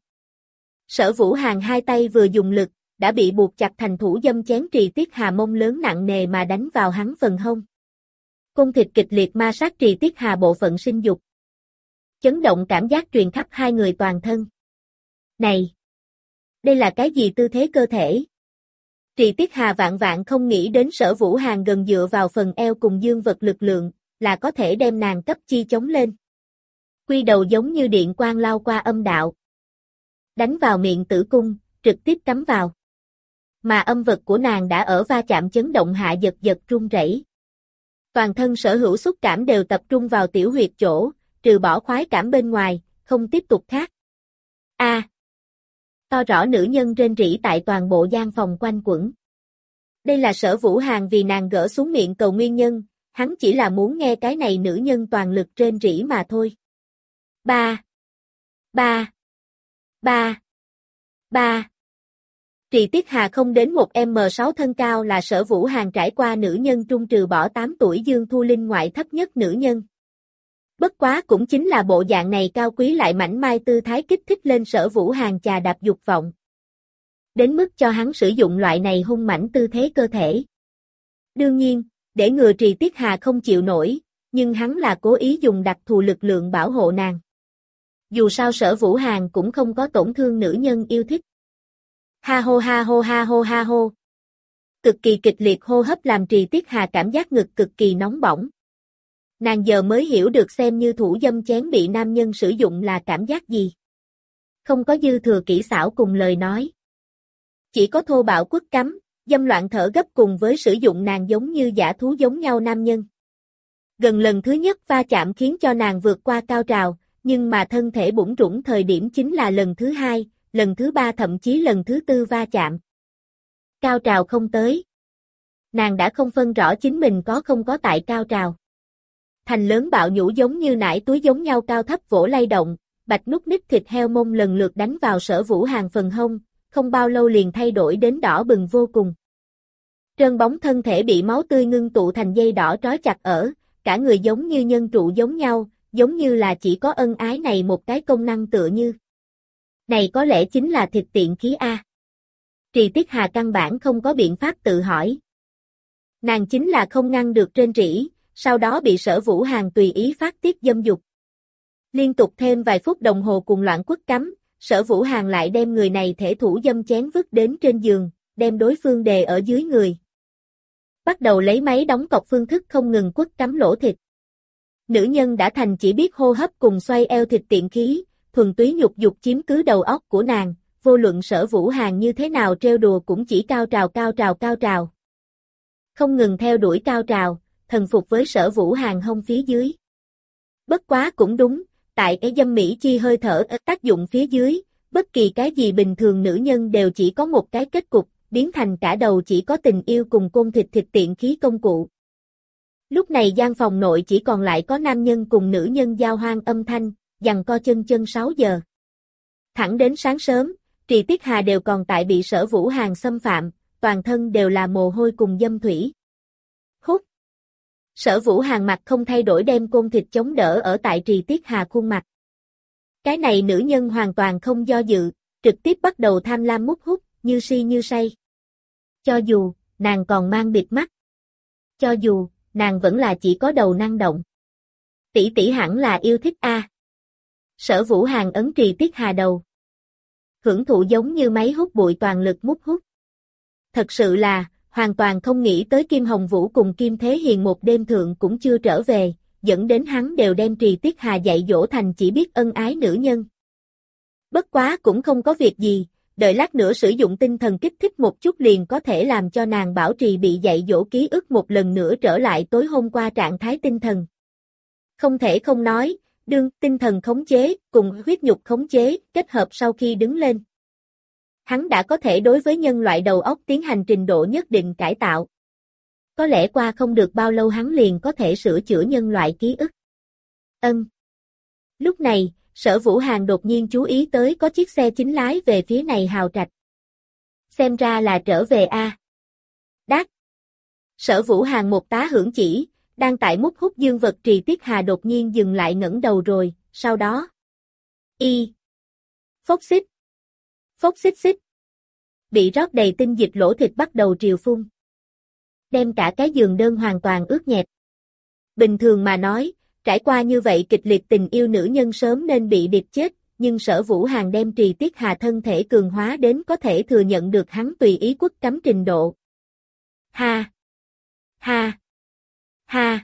Sở Vũ Hàn hai tay vừa dùng lực, đã bị buộc chặt thành thủ dâm chén Trì Tiết Hà mông lớn nặng nề mà đánh vào hắn phần hông. Cung thịt kịch liệt ma sát Trì Tiết Hà bộ phận sinh dục. Chấn động cảm giác truyền khắp hai người toàn thân. Này! Đây là cái gì tư thế cơ thể? Trì Tiết Hà vạn vạn không nghĩ đến Sở Vũ Hàn gần dựa vào phần eo cùng dương vật lực lượng, là có thể đem nàng cấp chi chống lên. Quy đầu giống như điện quang lao qua âm đạo. Đánh vào miệng tử cung, trực tiếp cắm vào. Mà âm vật của nàng đã ở va chạm chấn động hạ giật giật run rẩy. Toàn thân sở hữu xúc cảm đều tập trung vào tiểu huyệt chỗ, trừ bỏ khoái cảm bên ngoài, không tiếp tục khác. A. À, to rõ nữ nhân rên rỉ tại toàn bộ gian phòng quanh quẩn. Đây là Sở Vũ Hàn vì nàng gỡ xuống miệng cầu nguyên nhân, hắn chỉ là muốn nghe cái này nữ nhân toàn lực rên rỉ mà thôi. Ba. Ba. Ba. Ba. Trì Tiết Hà không đến một M sáu thân cao là Sở Vũ Hàn trải qua nữ nhân trung trừ bỏ tám tuổi Dương Thu Linh ngoại thấp nhất nữ nhân. Bất quá cũng chính là bộ dạng này cao quý lại mảnh mai tư thái kích thích lên Sở Vũ Hàn chà đạp dục vọng. Đến mức cho hắn sử dụng loại này hung mãnh tư thế cơ thể. Đương nhiên, để ngừa Trì Tiết Hà không chịu nổi, nhưng hắn là cố ý dùng đặc thù lực lượng bảo hộ nàng. Dù sao Sở Vũ Hàn cũng không có tổn thương nữ nhân yêu thích. Ha hô ha hô ha hô ha hô. Cực kỳ kịch liệt hô hấp làm Trì Tiết Hà cảm giác ngực cực kỳ nóng bỏng. Nàng giờ mới hiểu được xem như thủ dâm chén bị nam nhân sử dụng là cảm giác gì. Không có dư thừa kỹ xảo cùng lời nói. Chỉ có thô bạo quất cắm, dâm loạn thở gấp cùng với sử dụng nàng giống như dã thú giống nhau nam nhân. Gần lần thứ nhất va chạm khiến cho nàng vượt qua cao trào, nhưng mà thân thể bủng rủng thời điểm chính là lần thứ hai, lần thứ ba thậm chí lần thứ tư va chạm. Cao trào không tới. Nàng đã không phân rõ chính mình có không có tại cao trào. thành lớn bạo nhũ giống như nải túi giống nhau cao thấp vỗ lay động, bạch nút ních thịt heo mông lần lượt đánh vào Sở Vũ Hàn phần hông, không bao lâu liền thay đổi đến đỏ bừng vô cùng. Trơn bóng thân thể bị máu tươi ngưng tụ thành dây đỏ trói chặt ở, cả người giống như nhân trụ giống nhau, giống như là chỉ có ân ái này một cái công năng tựa như. Này có lẽ chính là thịt tiện khí A. Trì Tiết Hà căn bản không có biện pháp tự hỏi. Nàng chính là không ngăn được trên rỉ, sau đó bị Sở Vũ Hàn tùy ý phát tiết dâm dục. Liên tục thêm vài phút đồng hồ cùng loạn quất cắm, Sở Vũ Hàn lại đem người này thể thủ dâm chén vứt đến trên giường, đem đối phương đè ở dưới người. Bắt đầu lấy máy đóng cọc phương thức không ngừng quất cắm lỗ thịt. Nữ nhân đã thành chỉ biết hô hấp cùng xoay eo thịt tiện khí, thuần túy nhục dục chiếm cứ đầu óc của nàng, vô luận Sở Vũ Hàn như thế nào trêu đùa cũng chỉ cao trào cao trào cao trào. Không ngừng theo đuổi cao trào, thần phục với Sở Vũ Hàn hông phía dưới. Bất quá cũng đúng, tại cái dâm mỹ chi hơi thở ở tác dụng phía dưới, bất kỳ cái gì bình thường nữ nhân đều chỉ có một cái kết cục, biến thành cả đầu chỉ có tình yêu cùng côn thịt thịt tiện khí công cụ. Lúc này gian phòng nội chỉ còn lại có nam nhân cùng nữ nhân giao hoan âm thanh, giằng co chân chân sáu giờ. Thẳng đến sáng sớm, Trì Tiết Hà đều còn tại bị Sở Vũ Hàn xâm phạm, toàn thân đều là mồ hôi cùng dâm thủy. Hút. Sở Vũ Hàn mặt không thay đổi đem côn thịt chống đỡ ở tại Trì Tiết Hà khuôn mặt. Cái này nữ nhân hoàn toàn không do dự, trực tiếp bắt đầu tham lam mút hút, như si như say. Cho dù, nàng còn mang bịt mắt. Cho dù, nàng vẫn là chỉ có đầu năng động. Tỷ tỷ hẳn là yêu thích a. Sở Vũ Hàn ấn Trì Tiết Hà đầu. Hưởng thụ giống như máy hút bụi toàn lực mút hút. Thật sự là, hoàn toàn không nghĩ tới Kim Hồng Vũ cùng Kim Thế Hiền một đêm thượng cũng chưa trở về, dẫn đến hắn đều đem Trì Tiết Hà dạy dỗ thành chỉ biết ân ái nữ nhân. Bất quá cũng không có việc gì, đợi lát nữa sử dụng tinh thần kích thích một chút liền có thể làm cho nàng bảo trì bị dạy dỗ ký ức một lần nữa trở lại tối hôm qua trạng thái tinh thần. Không thể không nói, đương tinh thần khống chế cùng huyết nhục khống chế kết hợp sau khi đứng lên. Hắn đã có thể đối với nhân loại đầu óc tiến hành trình độ nhất định cải tạo. Có lẽ qua không được bao lâu hắn liền có thể sửa chữa nhân loại ký ức. Ân. Lúc này, Sở Vũ Hàn đột nhiên chú ý tới có chiếc xe chính lái về phía này hào trạch. Xem ra là trở về a. Đát. Sở Vũ Hàn một tá hưởng chỉ, đang tại mút hút dương vật Trì Tiết Hà đột nhiên dừng lại ngẩng đầu rồi, sau đó. Y. Phốc xích. Phốc xích xích. Bị rót đầy tinh dịch lỗ thịt bắt đầu triều phun. Đem cả cái giường đơn hoàn toàn ướt nhẹp. Bình thường mà nói, trải qua như vậy kịch liệt tình yêu nữ nhân sớm nên bị điệp chết, nhưng Sở Vũ Hàn đem Trì Tiết Hà thân thể cường hóa đến có thể thừa nhận được hắn tùy ý quất cắm trình độ. Ha! Ha! Ha!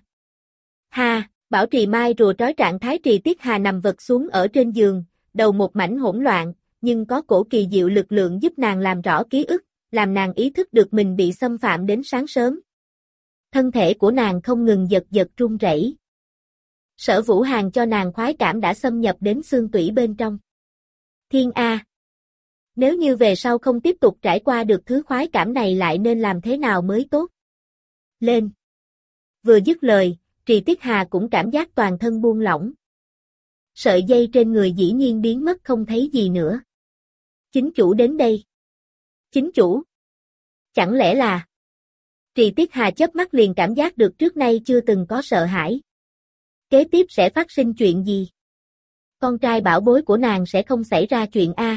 Ha! Bảo trì mai rùa trói trạng thái Trì Tiết Hà nằm vật xuống ở trên giường, đầu một mảnh hỗn loạn, nhưng có cổ kỳ diệu lực lượng giúp nàng làm rõ ký ức, làm nàng ý thức được mình bị xâm phạm đến sáng sớm. Thân thể của nàng không ngừng giật giật run rẩy. Sở Vũ Hàn cho nàng khoái cảm đã xâm nhập đến xương tủy bên trong. Thiên A! Nếu như về sau không tiếp tục trải qua được thứ khoái cảm này lại nên làm thế nào mới tốt? Lên! Vừa dứt lời, Trì Tiết Hà cũng cảm giác toàn thân buông lỏng. Sợi dây trên người dĩ nhiên biến mất không thấy gì nữa. Chính chủ đến đây. Chính chủ? Chẳng lẽ là... Trì Tiết Hà chớp mắt liền cảm giác được trước nay chưa từng có sợ hãi. Kế tiếp sẽ phát sinh chuyện gì? Con trai bảo bối của nàng sẽ không xảy ra chuyện A.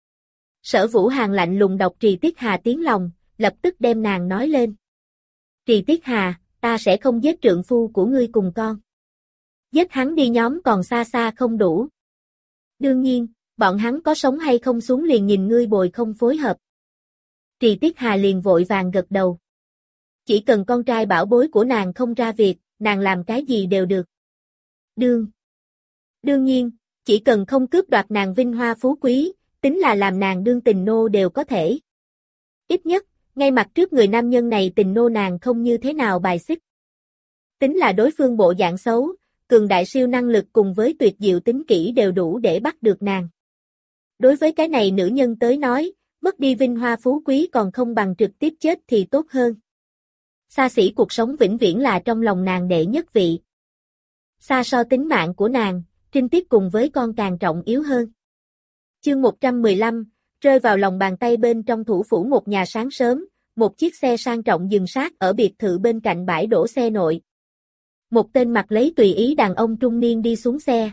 Sở Vũ Hàn lạnh lùng đọc Trì Tiết Hà tiếng lòng, lập tức đem nàng nói lên. Trì Tiết Hà, ta sẽ không giết trượng phu của ngươi cùng con. Giết hắn đi nhóm còn xa xa không đủ. Đương nhiên, bọn hắn có sống hay không xuống liền nhìn ngươi bồi không phối hợp. Trì Tiết Hà liền vội vàng gật đầu. Chỉ cần con trai bảo bối của nàng không ra việc, nàng làm cái gì đều được. Đương. Đương nhiên, chỉ cần không cướp đoạt nàng vinh hoa phú quý, tính là làm nàng đương tình nô đều có thể. Ít nhất, ngay mặt trước người nam nhân này tình nô nàng không như thế nào bài xích. Tính là đối phương bộ dạng xấu, cường đại siêu năng lực cùng với tuyệt diệu tính kỹ đều đủ để bắt được nàng. Đối với cái này nữ nhân tới nói, mất đi vinh hoa phú quý còn không bằng trực tiếp chết thì tốt hơn. Xa xỉ cuộc sống vĩnh viễn là trong lòng nàng đệ nhất vị. Xa so tính mạng của nàng, trinh tiết cùng với con càng trọng yếu hơn. Chương một trăm mười lăm, rơi vào lòng bàn tay bên trong thủ phủ một nhà sáng sớm, một chiếc xe sang trọng dừng sát ở biệt thự bên cạnh bãi đổ xe nội. Một tên mặc lấy tùy ý đàn ông trung niên đi xuống xe.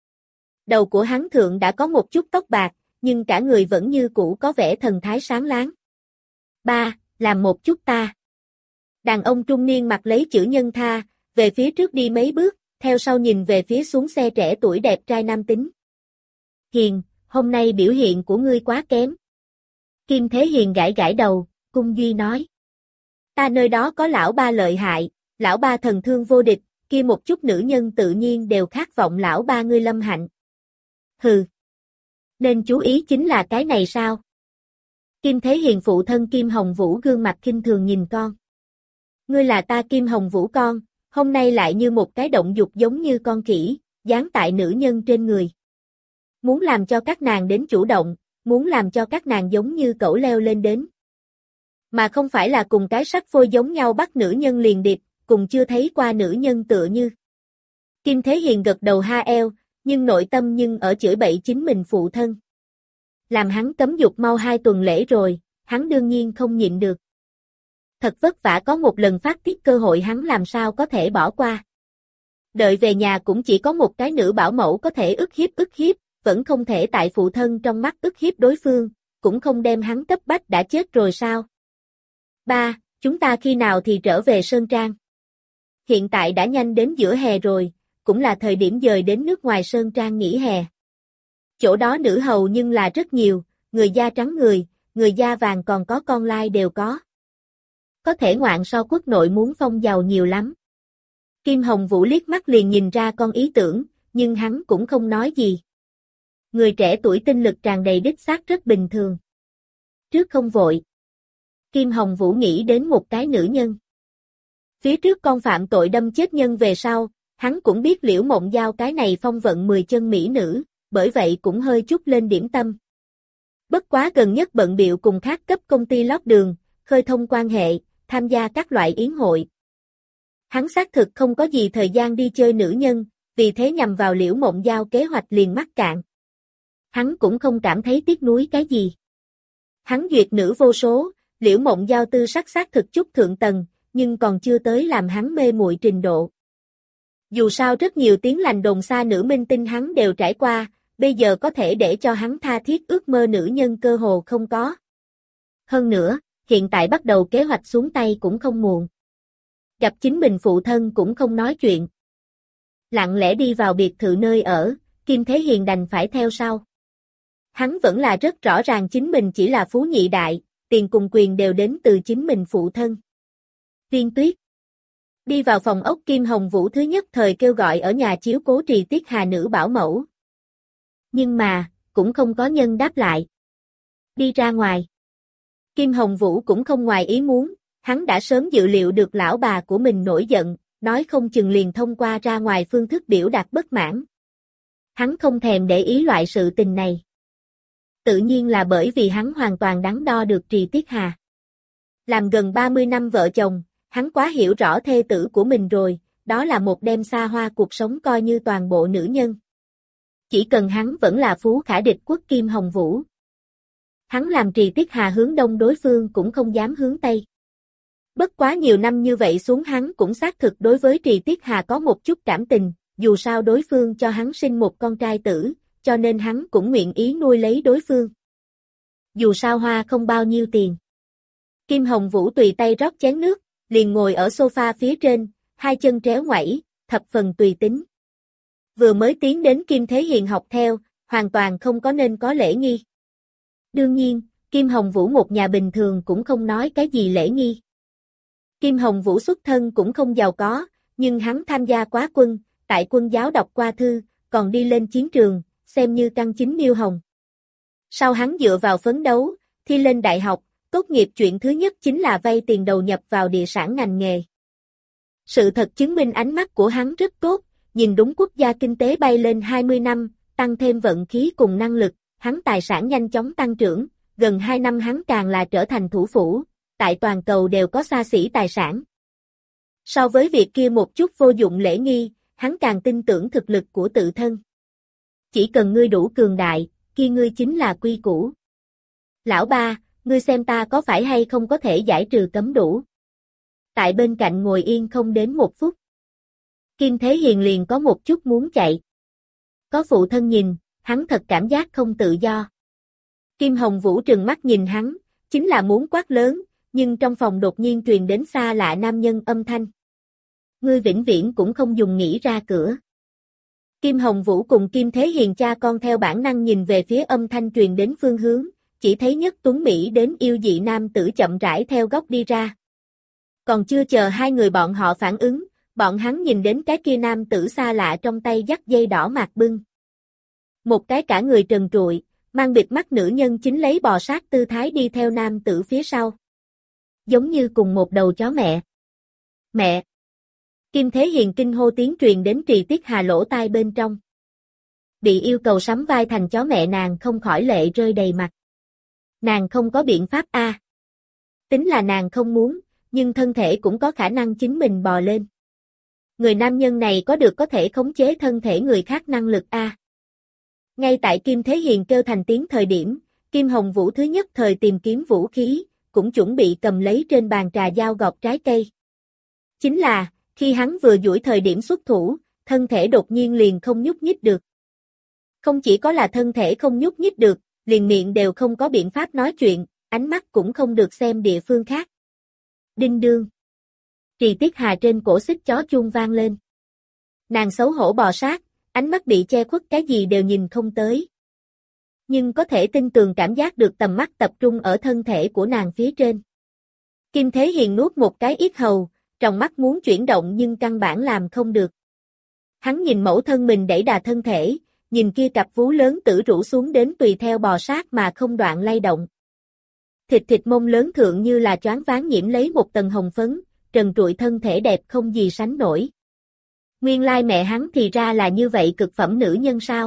Đầu của hắn thượng đã có một chút tóc bạc, nhưng cả người vẫn như cũ có vẻ thần thái sáng láng. Ba, làm một chút ta. Đàn ông trung niên mặc lấy chữ nhân tha, về phía trước đi mấy bước, theo sau nhìn về phía xuống xe trẻ tuổi đẹp trai nam tính. Hiền, hôm nay biểu hiện của ngươi quá kém. Kim Thế Hiền gãi gãi đầu, cung duy nói. Ta nơi đó có lão ba lợi hại, lão ba thần thương vô địch, kia một chút nữ nhân tự nhiên đều khát vọng lão ba ngươi lâm hạnh. Hừ. Nên chú ý chính là cái này sao? Kim Thế Hiền phụ thân Kim Hồng Vũ gương mặt khinh thường nhìn con. Ngươi là ta Kim Hồng Vũ con, hôm nay lại như một cái động dục giống như con khỉ, dán tại nữ nhân trên người. Muốn làm cho các nàng đến chủ động, muốn làm cho các nàng giống như cẩu leo lên đến. Mà không phải là cùng cái sắc phôi giống nhau bắt nữ nhân liền điệp, cùng chưa thấy qua nữ nhân tựa như. Kim Thế Hiền gật đầu ha eo, nhưng nội tâm nhưng ở chửi bậy chính mình phụ thân. Làm hắn cấm dục mau hai tuần lễ rồi, hắn đương nhiên không nhịn được. Thật vất vả có một lần phát tiết cơ hội hắn làm sao có thể bỏ qua. Đợi về nhà cũng chỉ có một cái nữ bảo mẫu có thể ức hiếp ức hiếp, vẫn không thể tại phụ thân trong mắt ức hiếp đối phương, cũng không đem hắn cấp bách đã chết rồi sao. Ba, chúng ta khi nào thì trở về Sơn Trang? Hiện tại đã nhanh đến giữa hè rồi, cũng là thời điểm dời đến nước ngoài Sơn Trang nghỉ hè. Chỗ đó nữ hầu nhưng là rất nhiều, người da trắng người, người da vàng còn có con lai đều có. Có thể ngoạn so quốc nội muốn phong giàu nhiều lắm. Kim Hồng Vũ liếc mắt liền nhìn ra con ý tưởng, nhưng hắn cũng không nói gì. Người trẻ tuổi tinh lực tràn đầy đích xác rất bình thường. Trước không vội. Kim Hồng Vũ nghĩ đến một cái nữ nhân. Phía trước con phạm tội đâm chết nhân về sau, hắn cũng biết Liễu Mộng Giao cái này phong vận mười chân mỹ nữ, bởi vậy cũng hơi chút lên điểm tâm. Bất quá gần nhất bận bịu cùng khác cấp công ty lót đường, khơi thông quan hệ, tham gia các loại yến hội. Hắn xác thực không có gì thời gian đi chơi nữ nhân, vì thế nhằm vào Liễu Mộng Giao kế hoạch liền mắc cạn. Hắn cũng không cảm thấy tiếc nuối cái gì. Hắn duyệt nữ vô số, Liễu Mộng Giao tư sắc xác thực chút thượng tầng, nhưng còn chưa tới làm hắn mê muội trình độ. Dù sao rất nhiều tiếng lành đồn xa nữ minh tinh hắn đều trải qua, bây giờ có thể để cho hắn tha thiết ước mơ nữ nhân cơ hồ không có. Hơn nữa, hiện tại bắt đầu kế hoạch xuống tay cũng không muộn. Gặp chính mình phụ thân cũng không nói chuyện. Lặng lẽ đi vào biệt thự nơi ở, Kim Thế Hiền đành phải theo sau. Hắn vẫn là rất rõ ràng chính mình chỉ là phú nhị đại, tiền cùng quyền đều đến từ chính mình phụ thân. Viên Tuyết đi vào phòng ốc, Kim Hồng Vũ thứ nhất thời kêu gọi ở nhà chiếu cố Trì Tiết Hà nữ bảo mẫu. Nhưng mà, cũng không có nhân đáp lại. Đi ra ngoài. Kim Hồng Vũ cũng không ngoài ý muốn, hắn đã sớm dự liệu được lão bà của mình nổi giận, nói không chừng liền thông qua ra ngoài phương thức biểu đạt bất mãn. Hắn không thèm để ý loại sự tình này. Tự nhiên là bởi vì hắn hoàn toàn đắn đo được Trì Tiết Hà. Làm gần ba mươi năm vợ chồng, hắn quá hiểu rõ thê tử của mình rồi, đó là một đêm xa hoa cuộc sống coi như toàn bộ nữ nhân. Chỉ cần hắn vẫn là phú khả địch quốc Kim Hồng Vũ. Hắn làm Trì Tiết Hà hướng đông đối phương cũng không dám hướng tây. Bất quá nhiều năm như vậy xuống hắn cũng xác thực đối với Trì Tiết Hà có một chút cảm tình, dù sao đối phương cho hắn sinh một con trai tử, cho nên hắn cũng nguyện ý nuôi lấy đối phương. Dù sao hoa không bao nhiêu tiền. Kim Hồng Vũ tùy tay rót chén nước, liền ngồi ở sofa phía trên, hai chân tréo ngoảy, thập phần tùy tính. Vừa mới tiến đến Kim Thế Hiền học theo, hoàn toàn không có nên có lễ nghi. Đương nhiên, Kim Hồng Vũ một nhà bình thường cũng không nói cái gì lễ nghi. Kim Hồng Vũ xuất thân cũng không giàu có, nhưng hắn tham gia quá quân, tại quân giáo đọc qua thư, còn đi lên chiến trường, xem như căn chính miêu hồng. Sau hắn dựa vào phấn đấu, thi lên đại học, tốt nghiệp chuyện thứ nhất chính là vay tiền đầu nhập vào địa sản ngành nghề. Sự thật chứng minh ánh mắt của hắn rất tốt, nhìn đúng quốc gia kinh tế bay lên hai mươi năm, tăng thêm vận khí cùng năng lực, hắn tài sản nhanh chóng tăng trưởng, gần hai năm hắn càng là trở thành thủ phủ, tại toàn cầu đều có xa xỉ tài sản. So với việc kia một chút vô dụng lễ nghi, hắn càng tin tưởng thực lực của tự thân. Chỉ cần ngươi đủ cường đại, kia ngươi chính là quy củ. Lão ba, ngươi xem ta có phải hay không có thể giải trừ cấm đủ. Tại bên cạnh ngồi yên không đến một phút. Kim Thế Hiền liền có một chút muốn chạy. Có phụ thân nhìn, hắn thật cảm giác không tự do. Kim Hồng Vũ trừng mắt nhìn hắn, chính là muốn quát lớn, nhưng trong phòng đột nhiên truyền đến xa lạ nam nhân âm thanh. Ngươi vĩnh viễn cũng không dùng nghĩ ra cửa. Kim Hồng Vũ cùng Kim Thế Hiền cha con theo bản năng nhìn về phía âm thanh truyền đến phương hướng, chỉ thấy nhất tuấn Mỹ đến yêu dị nam tử chậm rãi theo góc đi ra. Còn chưa chờ hai người bọn họ phản ứng, bọn hắn nhìn đến cái kia nam tử xa lạ trong tay dắt dây đỏ mạc bưng. Một cái cả người trần trụi, mang bịt mắt nữ nhân chính lấy bò sát tư thái đi theo nam tử phía sau. Giống như cùng một đầu chó mẹ. Mẹ! Kim Thế Hiền kinh hô tiếng truyền đến Trì Tiết Hà lỗ tai bên trong. Bị yêu cầu sắm vai thành chó mẹ nàng không khỏi lệ rơi đầy mặt. Nàng không có biện pháp a. À. Tính là nàng không muốn, nhưng thân thể cũng có khả năng chính mình bò lên. Người nam nhân này có được có thể khống chế thân thể người khác năng lực a. À. Ngay tại Kim Thế Hiền kêu thành tiếng thời điểm, Kim Hồng Vũ thứ nhất thời tìm kiếm vũ khí, cũng chuẩn bị cầm lấy trên bàn trà dao gọt trái cây. Chính là, khi hắn vừa duỗi thời điểm xuất thủ, thân thể đột nhiên liền không nhúc nhích được. Không chỉ có là thân thể không nhúc nhích được, liền miệng đều không có biện pháp nói chuyện, ánh mắt cũng không được xem địa phương khác. Đinh đương. Trì Tiết Hà trên cổ xích chó chuông vang lên. Nàng xấu hổ bò sát, ánh mắt bị che khuất cái gì đều nhìn không tới. Nhưng có thể tin tường cảm giác được tầm mắt tập trung ở thân thể của nàng phía trên. Kim Thế Hiền nuốt một cái yết hầu, trong mắt muốn chuyển động nhưng căn bản làm không được. Hắn nhìn mẫu thân mình đẩy đà thân thể, nhìn kia cặp vú lớn tử rũ xuống đến tùy theo bò sát mà không đoạn lay động. Thịt thịt mông lớn thượng như là choáng váng nhiễm lấy một tầng hồng phấn, trần trụi thân thể đẹp không gì sánh nổi. Nguyên lai mẹ hắn thì ra là như vậy cực phẩm nữ nhân sao?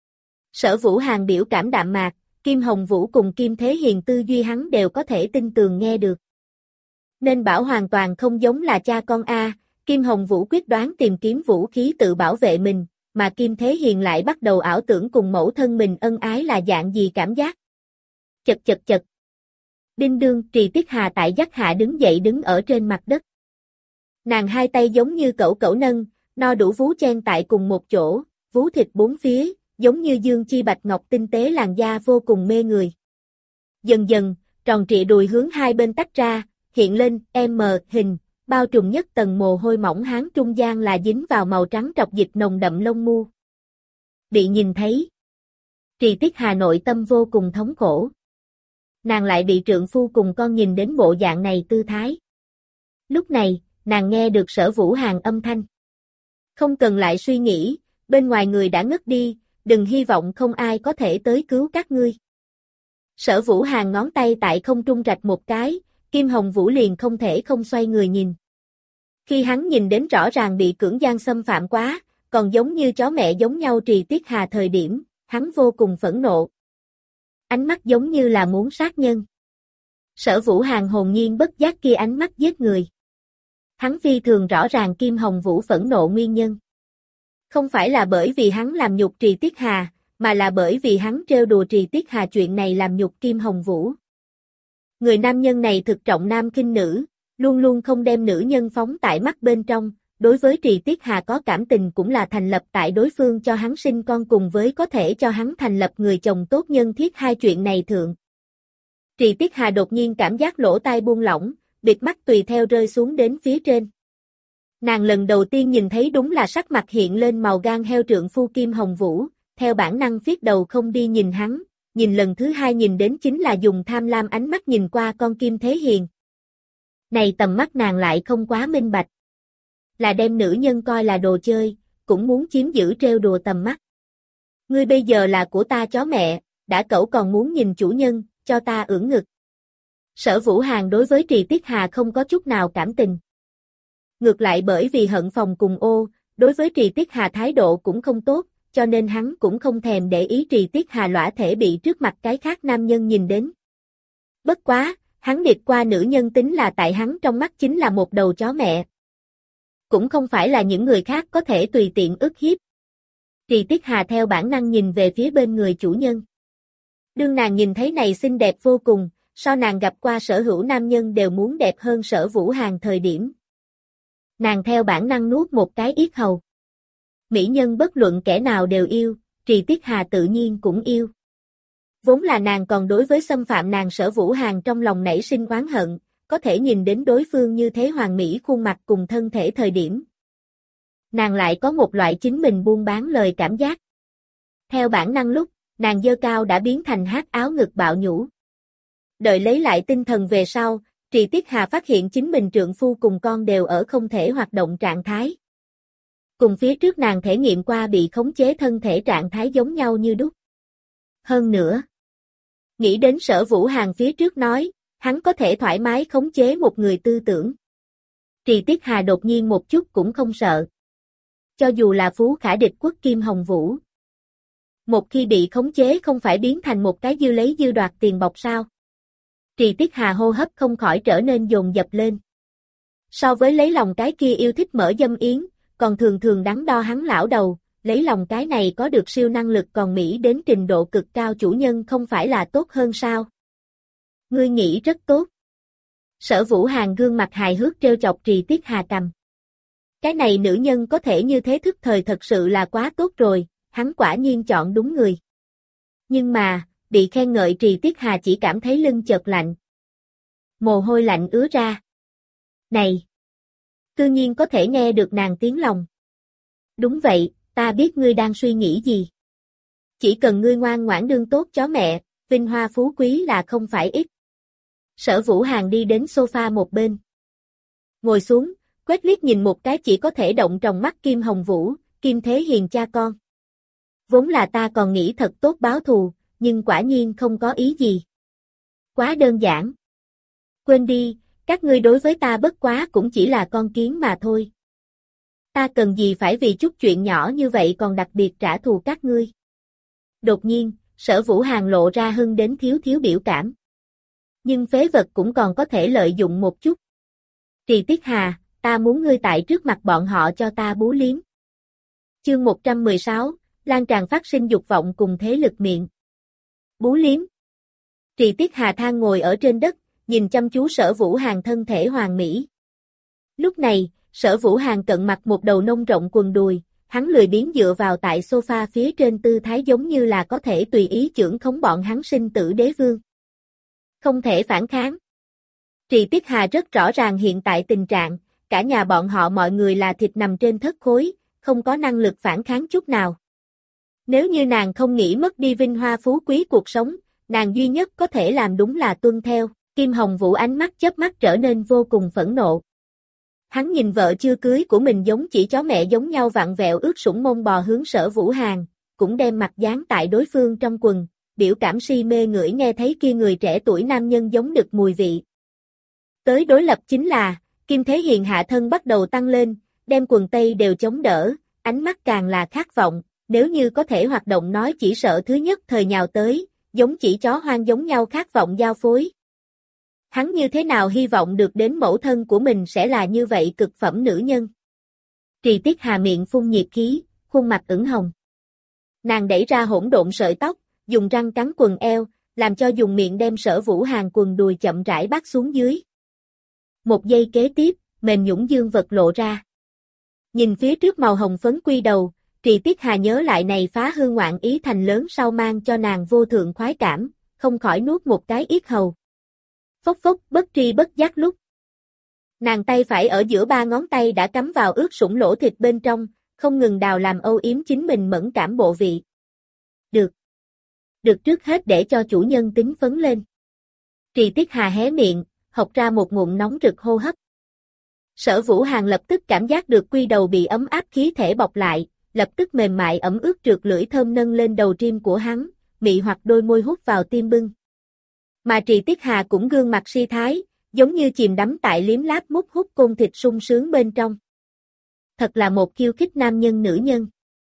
Sở Vũ Hàn biểu cảm đạm mạc, Kim Hồng Vũ cùng Kim Thế Hiền tư duy hắn đều có thể tin tường nghe được. Nên bảo hoàn toàn không giống là cha con A, Kim Hồng Vũ quyết đoán tìm kiếm vũ khí tự bảo vệ mình, mà Kim Thế Hiền lại bắt đầu ảo tưởng cùng mẫu thân mình ân ái là dạng gì cảm giác. Chật chật chật. Đinh đương, Trì Tiết Hà tại dắt hạ đứng dậy đứng ở trên mặt đất. Nàng hai tay giống như cẩu cẩu nâng, no đủ vú chen tại cùng một chỗ, vú thịt bốn phía, giống như dương chi bạch ngọc tinh tế làn da vô cùng mê người. Dần dần, tròn trịa đùi hướng hai bên tách ra, hiện lên M hình, bao trùm nhất tầng mồ hôi mỏng hán trung gian là dính vào màu trắng trọc dịch nồng đậm lông mu. Bị nhìn thấy. Trì Tiết Hà nội tâm vô cùng thống khổ. Nàng lại bị trượng phu cùng con nhìn đến bộ dạng này tư thái. Lúc này, nàng nghe được Sở Vũ Hàn âm thanh. Không cần lại suy nghĩ, bên ngoài người đã ngất đi, đừng hy vọng không ai có thể tới cứu các ngươi. Sở Vũ Hàn ngón tay tại không trung rạch một cái, Kim Hồng Vũ liền không thể không xoay người nhìn. Khi hắn nhìn đến rõ ràng bị cưỡng gian xâm phạm quá, còn giống như chó mẹ giống nhau Trì Tiết Hà thời điểm, hắn vô cùng phẫn nộ. Ánh mắt giống như là muốn sát nhân. Sở Vũ Hàn hồn nhiên bất giác kia ánh mắt giết người. Hắn phi thường rõ ràng Kim Hồng Vũ phẫn nộ nguyên nhân. Không phải là bởi vì hắn làm nhục Trì Tiết Hà, mà là bởi vì hắn trêu đùa Trì Tiết Hà chuyện này làm nhục Kim Hồng Vũ. Người nam nhân này thực trọng nam khinh nữ, luôn luôn không đem nữ nhân phóng tại mắt bên trong, đối với Trì Tiết Hà có cảm tình cũng là thành lập tại đối phương cho hắn sinh con cùng với có thể cho hắn thành lập người chồng tốt nhân thiết hai chuyện này thượng. Trì Tiết Hà đột nhiên cảm giác lỗ tai buông lỏng, bịt mắt tùy theo rơi xuống đến phía trên. Nàng lần đầu tiên nhìn thấy đúng là sắc mặt hiện lên màu gan heo trượng phu Kim Hồng Vũ, theo bản năng phiết đầu không đi nhìn hắn, nhìn lần thứ hai nhìn đến chính là dùng tham lam ánh mắt nhìn qua con Kim Thế Hiền. Này tầm mắt nàng lại không quá minh bạch. Là đem nữ nhân coi là đồ chơi, cũng muốn chiếm giữ trêu đùa tầm mắt. Ngươi bây giờ là của ta chó mẹ, đã cẩu còn muốn nhìn chủ nhân, cho ta ưỡn ngực. Sở Vũ Hàn đối với Trì Tiết Hà không có chút nào cảm tình. Ngược lại bởi vì hận phòng cùng ô, đối với Trì Tiết Hà thái độ cũng không tốt, cho nên hắn cũng không thèm để ý Trì Tiết Hà lõa thể bị trước mặt cái khác nam nhân nhìn đến. Bất quá, hắn điệp qua nữ nhân tính là tại hắn trong mắt chính là một đầu chó mẹ. cũng không phải là những người khác có thể tùy tiện ức hiếp. Trì Tiết Hà theo bản năng nhìn về phía bên người chủ nhân. Đương nàng nhìn thấy này xinh đẹp vô cùng, so nàng gặp qua sở hữu nam nhân đều muốn đẹp hơn Sở Vũ Hàn thời điểm. Nàng theo bản năng nuốt một cái yết hầu. Mỹ nhân bất luận kẻ nào đều yêu, Trì Tiết Hà tự nhiên cũng yêu. Vốn là nàng còn đối với xâm phạm nàng Sở Vũ Hàn trong lòng nảy sinh oán hận, có thể nhìn đến đối phương như thế hoàn mỹ khuôn mặt cùng thân thể thời điểm. Nàng lại có một loại chính mình buôn bán lời cảm giác. Theo bản năng lúc, nàng dơ cao đã biến thành hát áo ngực bạo nhũ. Đợi lấy lại tinh thần về sau, Trì Tiết Hà phát hiện chính mình trượng phu cùng con đều ở không thể hoạt động trạng thái. Cùng phía trước nàng thể nghiệm qua bị khống chế thân thể trạng thái giống nhau như đúc. Hơn nữa, nghĩ đến Sở Vũ Hàn phía trước nói, hắn có thể thoải mái khống chế một người tư tưởng. Trì Tiết Hà đột nhiên một chút cũng không sợ. Cho dù là phú khả địch quốc Kim Hồng Vũ. Một khi bị khống chế không phải biến thành một cái dư lấy dư đoạt tiền bọc sao. Trì Tiết Hà hô hấp không khỏi trở nên dồn dập lên. So với lấy lòng cái kia yêu thích mở dâm yến, còn thường thường đắn đo hắn lão đầu, lấy lòng cái này có được siêu năng lực còn Mỹ đến trình độ cực cao chủ nhân không phải là tốt hơn sao? Ngươi nghĩ rất tốt. Sở Vũ Hàn gương mặt hài hước trêu chọc Trì Tiết Hà cầm. Cái này nữ nhân có thể như thế thức thời thật sự là quá tốt rồi, hắn quả nhiên chọn đúng người. Nhưng mà, bị khen ngợi Trì Tiết Hà chỉ cảm thấy lưng chợt lạnh. Mồ hôi lạnh ứa ra. Này! Cư nhiên có thể nghe được nàng tiếng lòng. Đúng vậy, ta biết ngươi đang suy nghĩ gì. Chỉ cần ngươi ngoan ngoãn đương tốt chó mẹ, vinh hoa phú quý là không phải ít. Sở Vũ Hàn đi đến sofa một bên. Ngồi xuống, quét liếc nhìn một cái chỉ có thể động trong mắt Kim Hồng Vũ, Kim Thế Hiền cha con. Vốn là ta còn nghĩ thật tốt báo thù, nhưng quả nhiên không có ý gì. Quá đơn giản. Quên đi, các ngươi đối với ta bất quá cũng chỉ là con kiến mà thôi. Ta cần gì phải vì chút chuyện nhỏ như vậy còn đặc biệt trả thù các ngươi. Đột nhiên, Sở Vũ Hàn lộ ra hưng đến thiếu thiếu biểu cảm. Nhưng phế vật cũng còn có thể lợi dụng một chút. Trì Tiết Hà, ta muốn ngươi tại trước mặt bọn họ cho ta bú liếm. Chương một trăm mười sáu, lan tràn phát sinh dục vọng cùng thế lực miệng. Bú liếm. Trì Tiết Hà than ngồi ở trên đất, nhìn chăm chú Sở Vũ Hàn thân thể hoàn mỹ. Lúc này, Sở Vũ Hàn cận mặt một đầu nông rộng quần đùi, hắn lười biếng dựa vào tại sofa phía trên tư thái giống như là có thể tùy ý chưởng khống bọn hắn sinh tử đế vương. Không thể phản kháng. Trì Tiết Hà rất rõ ràng hiện tại tình trạng, cả nhà bọn họ mọi người là thịt nằm trên thất khối, không có năng lực phản kháng chút nào. Nếu như nàng không nghĩ mất đi vinh hoa phú quý cuộc sống, nàng duy nhất có thể làm đúng là tuân theo. Kim Hồng Vũ ánh mắt chớp mắt trở nên vô cùng phẫn nộ. Hắn nhìn vợ chưa cưới của mình giống chỉ chó mẹ giống nhau vặn vẹo ướt sũng mông bò hướng Sở Vũ Hàn, cũng đem mặt dán tại đối phương trong quần, biểu cảm si mê ngửi nghe thấy kia người trẻ tuổi nam nhân giống đực mùi vị. Tới đối lập chính là, Kim Thế Hiền hạ thân bắt đầu tăng lên, đem quần tây đều chống đỡ, ánh mắt càng là khát vọng, nếu như có thể hoạt động nói chỉ sợ thứ nhất thời nhào tới, giống chỉ chó hoang giống nhau khát vọng giao phối. Hắn như thế nào hy vọng được đến mẫu thân của mình sẽ là như vậy cực phẩm nữ nhân. Trì Tiết Hà miệng phun nhiệt khí, khuôn mặt ửng hồng. Nàng đẩy ra hỗn độn sợi tóc, dùng răng cắn quần eo, làm cho dùng miệng đem Sở Vũ Hàn quần đùi chậm rãi bắt xuống dưới. Một giây kế tiếp, mềm nhũn dương vật lộ ra. Nhìn phía trước màu hồng phấn quy đầu, Trì Tiết Hà nhớ lại này phá hư ngoạn ý thành lớn sau mang cho nàng vô thượng khoái cảm, không khỏi nuốt một cái yết hầu. Phốc phốc bất tri bất giác lúc. Nàng tay phải ở giữa ba ngón tay đã cắm vào ướt sũng lỗ thịt bên trong, không ngừng đào làm âu yếm chính mình mẫn cảm bộ vị. Được. Được trước hết để cho chủ nhân tính phấn lên. Trì Tiết Hà hé miệng, học ra một ngụm nóng rực hô hấp. Sở Vũ Hàn lập tức cảm giác được quy đầu bị ấm áp khí thể bọc lại, lập tức mềm mại ẩm ướt trượt lưỡi thơm nâng lên đầu tim của hắn, mị hoặc đôi môi hút vào tim bưng. Mà Trì Tiết Hà cũng gương mặt si thái, giống như chìm đắm tại liếm láp mút hút côn thịt sung sướng bên trong. Thật là một khiêu khích nam nhân nữ nhân.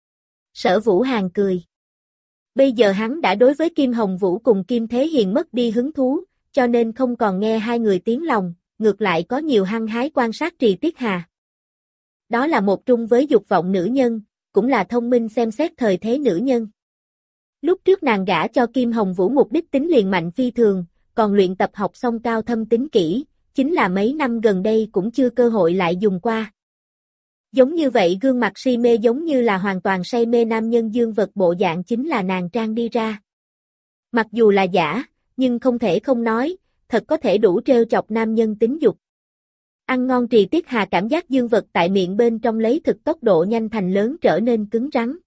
Sở Vũ Hàn cười. Bây giờ hắn đã đối với Kim Hồng Vũ cùng Kim Thế Hiền mất đi hứng thú, cho nên không còn nghe hai người tiếng lòng, ngược lại có nhiều hăng hái quan sát Trì Tiết Hà. đó là một trung với dục vọng nữ nhân, cũng là thông minh xem xét thời thế nữ nhân. Lúc trước nàng gả cho Kim Hồng Vũ mục đích tính liền mạnh phi thường, còn luyện tập học xong cao thâm tính kỹ, chính là mấy năm gần đây cũng chưa cơ hội lại dùng qua. Giống như vậy gương mặt si mê giống như là hoàn toàn say mê nam nhân dương vật bộ dạng chính là nàng trang đi ra. Mặc dù là giả, nhưng không thể không nói, thật có thể đủ trêu chọc nam nhân tính dục. Ăn ngon Trì Tiết Hà cảm giác dương vật tại miệng bên trong lấy thực tốc độ nhanh thành lớn trở nên cứng rắn.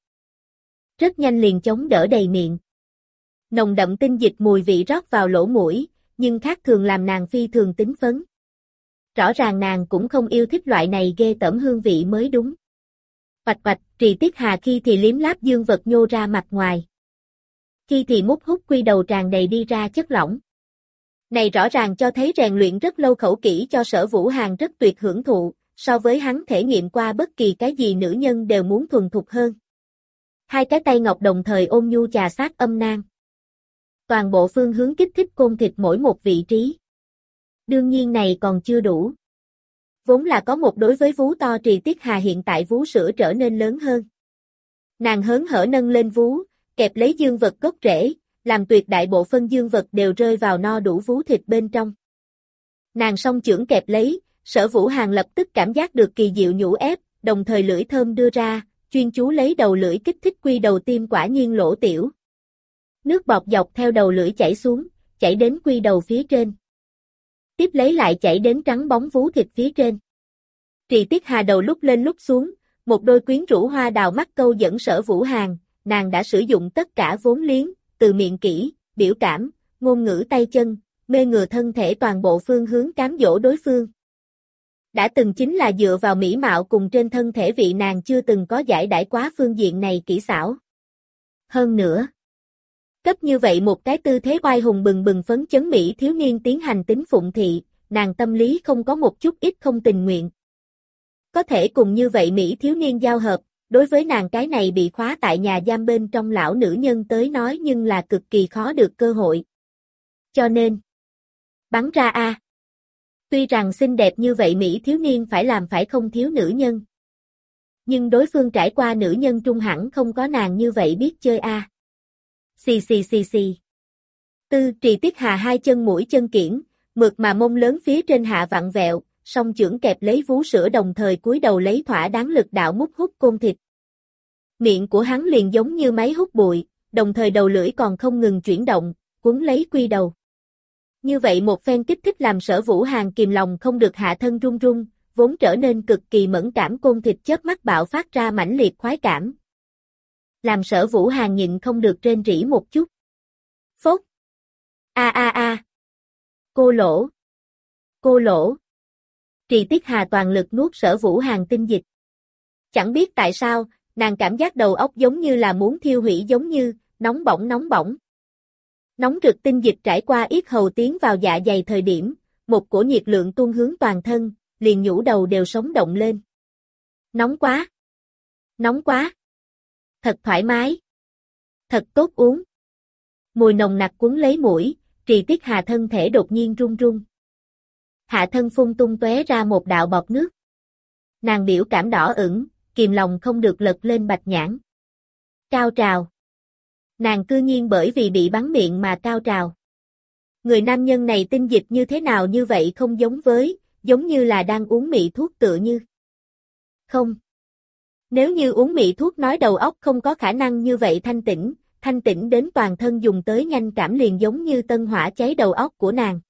Rất nhanh liền chống đỡ đầy miệng. Nồng đậm tinh dịch mùi vị rót vào lỗ mũi, nhưng khác thường làm nàng phi thường tính phấn. Rõ ràng nàng cũng không yêu thích loại này ghê tởm hương vị mới đúng. Oạch oạch, Trì Tiết Hà khi thì liếm láp dương vật nhô ra mặt ngoài. Khi thì mút hút quy đầu tràn đầy đi ra chất lỏng. Này rõ ràng cho thấy rèn luyện rất lâu khẩu kỹ cho Sở Vũ Hàn rất tuyệt hưởng thụ, so với hắn thể nghiệm qua bất kỳ cái gì nữ nhân đều muốn thuần thục hơn. Hai cái tay ngọc đồng thời ôm nhu chà sát âm nang. Toàn bộ phương hướng kích thích côn thịt mỗi một vị trí. Đương nhiên này còn chưa đủ. Vốn là có một đối với vú to Trì Tiết Hà hiện tại vú sữa trở nên lớn hơn. Nàng hớn hở nâng lên vú, kẹp lấy dương vật gốc rễ, làm tuyệt đại bộ phân dương vật đều rơi vào no đủ vú thịt bên trong. Nàng song chưởng kẹp lấy, Sở Vũ Hàn lập tức cảm giác được kỳ diệu nhũ ép, đồng thời lưỡi thơm đưa ra, chuyên chú lấy đầu lưỡi kích thích quy đầu tim quả nhiên lỗ tiểu. Nước bọt dọc theo đầu lưỡi chảy xuống, chảy đến quy đầu phía trên. Tiếp lấy lại chảy đến trắng bóng vú thịt phía trên. Trì Tiết Hà đầu lúc lên lúc xuống, một đôi quyến rũ hoa đào mắt câu dẫn Sở Vũ Hàn, nàng đã sử dụng tất cả vốn liếng, từ miệng kỹ, biểu cảm, ngôn ngữ tay chân, mê ngừa thân thể toàn bộ phương hướng cám dỗ đối phương. Đã từng chính là dựa vào mỹ mạo cùng trên thân thể vị nàng chưa từng có giải đãi quá phương diện này kỹ xảo. Hơn nữa, cấp như vậy một cái tư thế oai hùng bừng bừng phấn chấn mỹ thiếu niên tiến hành tính phụng thị, nàng tâm lý không có một chút ít không tình nguyện. Có thể cùng như vậy mỹ thiếu niên giao hợp, đối với nàng cái này bị khóa tại nhà giam bên trong lão nữ nhân tới nói nhưng là cực kỳ khó được cơ hội. Cho nên, bắn ra a. Tuy rằng xinh đẹp như vậy mỹ thiếu niên phải làm phải không thiếu nữ nhân. Nhưng đối phương trải qua nữ nhân trung hẳn không có nàng như vậy biết chơi a. À. Xì xì xì xì. Tư Trì Tiết Hà hai chân mũi chân kiển, mượt mà mông lớn phía trên hạ vặn vẹo, song chưởng kẹp lấy vú sữa đồng thời cúi đầu lấy thỏa đáng lực đạo mút hút côn thịt. Miệng của hắn liền giống như máy hút bụi, đồng thời đầu lưỡi còn không ngừng chuyển động, cuốn lấy quy đầu. Như vậy một phen kích thích làm Sở Vũ Hàn kìm lòng không được hạ thân run run, vốn trở nên cực kỳ mẫn cảm côn thịt chớp mắt bạo phát ra mãnh liệt khoái cảm. Làm Sở Vũ Hàn nhịn không được rên rỉ một chút. Phốt. A a a. Cô lỗ. Cô lỗ. Trì Tiết Hà toàn lực nuốt Sở Vũ Hàn tinh dịch. Chẳng biết tại sao, nàng cảm giác đầu óc giống như là muốn thiêu hủy giống như, nóng bỏng nóng bỏng. Nóng rực tinh dịch trải qua yết hầu tiến vào dạ dày thời điểm, một cổ nhiệt lượng tuôn hướng toàn thân, liền nhũ đầu đều sống động lên. Nóng quá! Nóng quá! Thật thoải mái! Thật tốt uống! Mùi nồng nặc quấn lấy mũi, Trì Tiết Hà thân thể đột nhiên run run. Hạ thân phun tung tóe ra một đạo bọt nước. Nàng biểu cảm đỏ ửng, kìm lòng không được lật lên bạch nhãn. Cao trào! Nàng cư nhiên bởi vì bị bắn miệng mà cao trào. Người nam nhân này tinh dịch như thế nào như vậy không giống với, giống như là đang uống mị thuốc tựa như. Không. Nếu như uống mị thuốc nói đầu óc không có khả năng như vậy thanh tĩnh, thanh tĩnh đến toàn thân dùng tới nhanh cảm liền giống như tân hỏa cháy đầu óc của nàng.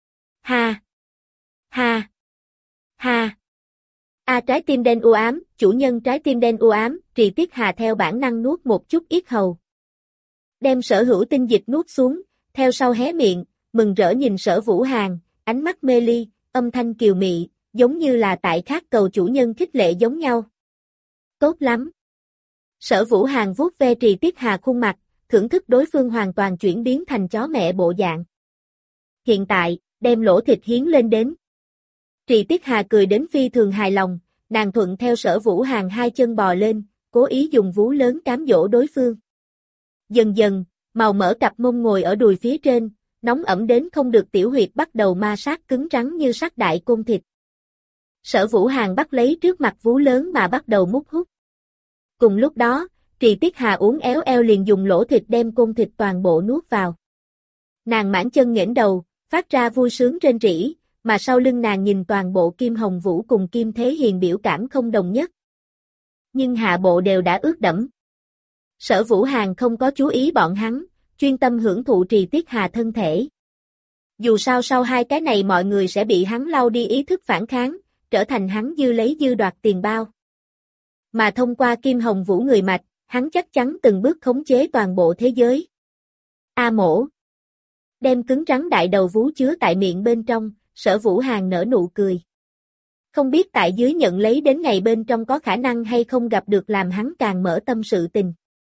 Ha! Ha! Ha! A trái tim đen u ám, chủ nhân trái tim đen u ám, Trì Tiết Hà theo bản năng nuốt một chút yết hầu. Đem sở hữu tinh dịch nuốt xuống, theo sau hé miệng, mừng rỡ nhìn Sở Vũ Hàn, ánh mắt mê ly, âm thanh kiều mị, giống như là tại khát cầu chủ nhân khích lệ giống nhau. Tốt lắm. Sở Vũ Hàn vuốt ve Trì Tiết Hà khuôn mặt, thưởng thức đối phương hoàn toàn chuyển biến thành chó mẹ bộ dạng. Hiện tại, đem lỗ thịt hiến lên đến. Trì Tiết Hà cười đến phi thường hài lòng, nàng thuận theo Sở Vũ Hàn hai chân bò lên, cố ý dùng vú lớn cám dỗ đối phương. Dần dần, màu mỡ cặp mông ngồi ở đùi phía trên, nóng ẩm đến không được tiểu huyệt bắt đầu ma sát cứng rắn như sắt đại côn thịt. Sở Vũ Hàn bắt lấy trước mặt vú lớn mà bắt đầu mút hút. Cùng lúc đó, Trì Tiết Hà uốn éo eo liền dùng lỗ thịt đem côn thịt toàn bộ nuốt vào. Nàng mãn chân nghển đầu, phát ra vui sướng rên rỉ, mà sau lưng nàng nhìn toàn bộ Kim Hồng Vũ cùng Kim Thế Hiền biểu cảm không đồng nhất. Nhưng hạ bộ đều đã ướt đẫm. Sở Vũ Hàn không có chú ý bọn hắn, chuyên tâm hưởng thụ Trì Tiết Hà thân thể. Dù sao sau hai cái này mọi người sẽ bị hắn lau đi ý thức phản kháng, trở thành hắn dư lấy dư đoạt tiền bao. Mà thông qua Kim Hồng Vũ người mạch, hắn chắc chắn từng bước khống chế toàn bộ thế giới. A mổ. Đem cứng rắn đại đầu vú chứa tại miệng bên trong, Sở Vũ Hàn nở nụ cười. Không biết tại dưới nhận lấy đến ngày bên trong có khả năng hay không gặp được làm hắn càng mở tâm sự tình.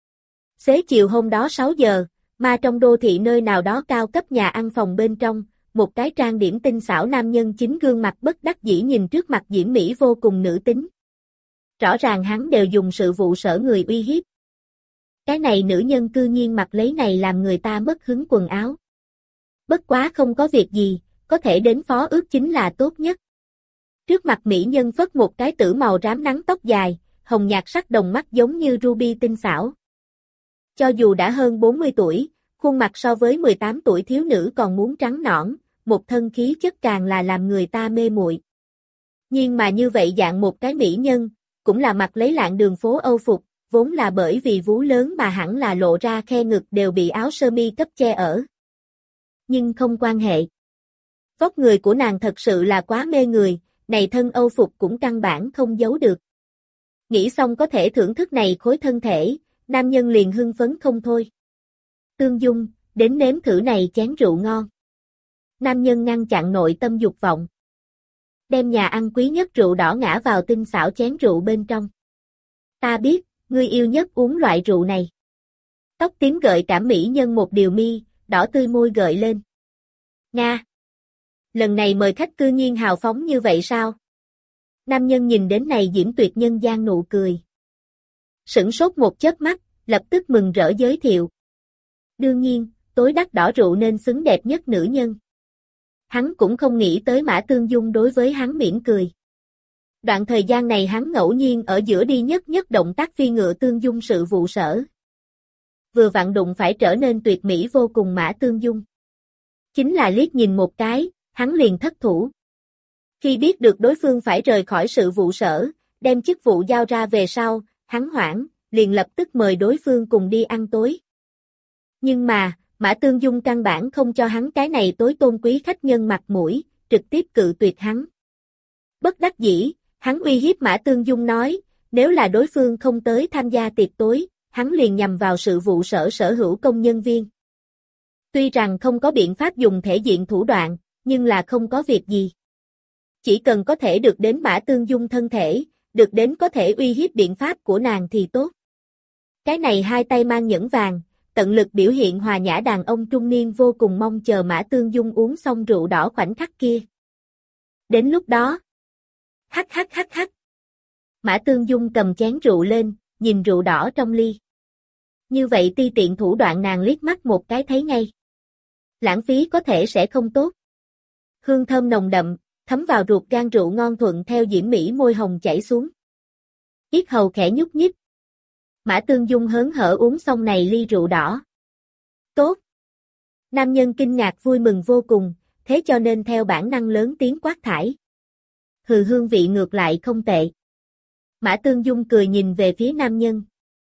Xế chiều hôm đó sáu giờ, mà trong đô thị nơi nào đó cao cấp nhà ăn phòng bên trong, một cái trang điểm tinh xảo nam nhân chính gương mặt bất đắc dĩ nhìn trước mặt diễm mỹ vô cùng nữ tính. Rõ ràng hắn đều dùng sự vụ sở người uy hiếp. Cái này nữ nhân cư nhiên mặc lấy này làm người ta mất hứng quần áo. Bất quá không có việc gì, có thể đến phó ước chính là tốt nhất. Trước mặt mỹ nhân phất một cái tử màu rám nắng tóc dài, hồng nhạt sắc đồng mắt giống như ruby tinh xảo. Cho dù đã hơn bốn mươi tuổi, khuôn mặt so với mười tám tuổi thiếu nữ còn muốn trắng nõn, một thân khí chất càng là làm người ta mê muội. Nhưng mà như vậy dạng một cái mỹ nhân, cũng là mặc lấy lạng đường phố Âu phục, vốn là bởi vì vú lớn mà hẳn là lộ ra khe ngực đều bị áo sơ mi cấp che ở. Nhưng không quan hệ. Vóc người của nàng thật sự là quá mê người, này thân Âu phục cũng căn bản không giấu được. Nghĩ xong có thể thưởng thức này khối thân thể, nam nhân liền hưng phấn không thôi. Tương Dung, đến nếm thử này chén rượu ngon. Nam nhân ngăn chặn nội tâm dục vọng. Đem nhà ăn quý nhất rượu đỏ ngã vào tinh xảo chén rượu bên trong. Ta biết, ngươi yêu nhất uống loại rượu này. Tóc tím gợi cảm mỹ nhân một điều mi, đỏ tươi môi gợi lên. Nga! Lần này mời khách cư nhiên hào phóng như vậy sao? Nam nhân nhìn đến này diễm tuyệt nhân gian nụ cười. Sửng sốt một chớp mắt, lập tức mừng rỡ giới thiệu. Đương nhiên, tối đắt đỏ rượu nên xứng đẹp nhất nữ nhân. Hắn cũng không nghĩ tới Mã Tương Dung đối với hắn mỉm cười. Đoạn thời gian này hắn ngẫu nhiên ở giữa đi nhất nhất động tác phi ngựa Tương Dung sự vụ sở. Vừa vặn đụng phải trở nên tuyệt mỹ vô cùng Mã Tương Dung. Chính là liếc nhìn một cái, hắn liền thất thủ. Khi biết được đối phương phải rời khỏi sự vụ sở, đem chức vụ giao ra về sau, hắn hoảng, liền lập tức mời đối phương cùng đi ăn tối. Nhưng mà, Mã Tương Dung căn bản không cho hắn cái này tối tôn quý khách nhân mặt mũi, trực tiếp cự tuyệt hắn. Bất đắc dĩ, hắn uy hiếp Mã Tương Dung nói, nếu là đối phương không tới tham gia tiệc tối, hắn liền nhằm vào sự vụ sở sở hữu công nhân viên. Tuy rằng không có biện pháp dùng thể diện thủ đoạn, nhưng là không có việc gì. Chỉ cần có thể được đến Mã Tương Dung thân thể, được đến có thể uy hiếp biện pháp của nàng thì tốt. Cái này hai tay mang nhẫn vàng, tận lực biểu hiện hòa nhã đàn ông trung niên vô cùng mong chờ Mã Tương Dung uống xong rượu đỏ khoảnh khắc kia. Đến lúc đó, hắc hắc hắc hắc. Mã Tương Dung cầm chén rượu lên, nhìn rượu đỏ trong ly. Như vậy ti tiện thủ đoạn nàng liếc mắt một cái thấy ngay. Lãng phí có thể sẽ không tốt. Hương thơm nồng đậm, thấm vào ruột gan rượu ngon thuận theo diễm mỹ môi hồng chảy xuống. Yết hầu khẽ nhúc nhích. Mã Tương Dung hớn hở uống xong này ly rượu đỏ. Tốt. Nam nhân kinh ngạc vui mừng vô cùng, thế cho nên theo bản năng lớn tiếng quát thải. Hừ, hương vị ngược lại không tệ. Mã Tương Dung cười nhìn về phía nam nhân.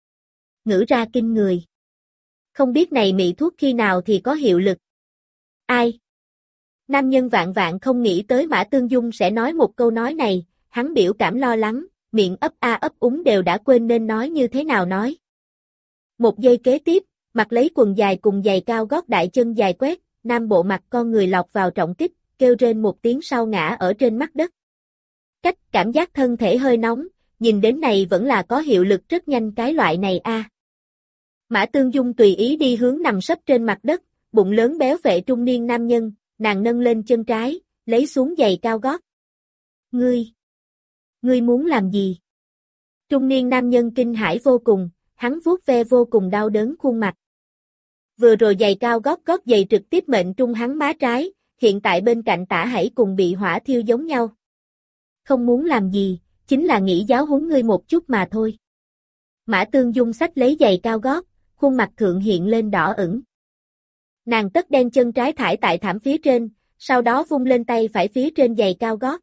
Ngữ ra kinh người. Không biết này mị thuốc khi nào thì có hiệu lực. Ai? Nam nhân vạn vạn không nghĩ tới Mã Tương Dung sẽ nói một câu nói này, hắn biểu cảm lo lắng, miệng ấp a ấp úng đều đã quên nên nói như thế nào nói. Một giây kế tiếp, mặc lấy quần dài cùng giày cao gót đại chân dài quét, nam bộ mặt con người lọt vào trọng kích, kêu rên một tiếng sau ngã ở trên mặt đất. Cách cảm giác thân thể hơi nóng, nhìn đến này vẫn là có hiệu lực rất nhanh cái loại này a. À. Mã Tương Dung tùy ý đi hướng nằm sấp trên mặt đất, bụng lớn béo vệ trung niên nam nhân, nàng nâng lên chân trái, lấy xuống giày cao gót. Ngươi! Ngươi muốn làm gì? Trung niên nam nhân kinh hãi vô cùng, hắn vuốt ve vô cùng đau đớn khuôn mặt. Vừa rồi giày cao gót gót giày trực tiếp mệnh trung hắn má trái, hiện tại bên cạnh tả hãy cùng bị hỏa thiêu giống nhau. Không muốn làm gì, chính là nghĩ giáo huấn ngươi một chút mà thôi. Mã Tương Dung xách lấy giày cao gót, khuôn mặt thượng hiện lên đỏ ửng. Nàng tất đen chân trái thải tại thảm phía trên, sau đó vung lên tay phải phía trên giày cao gót.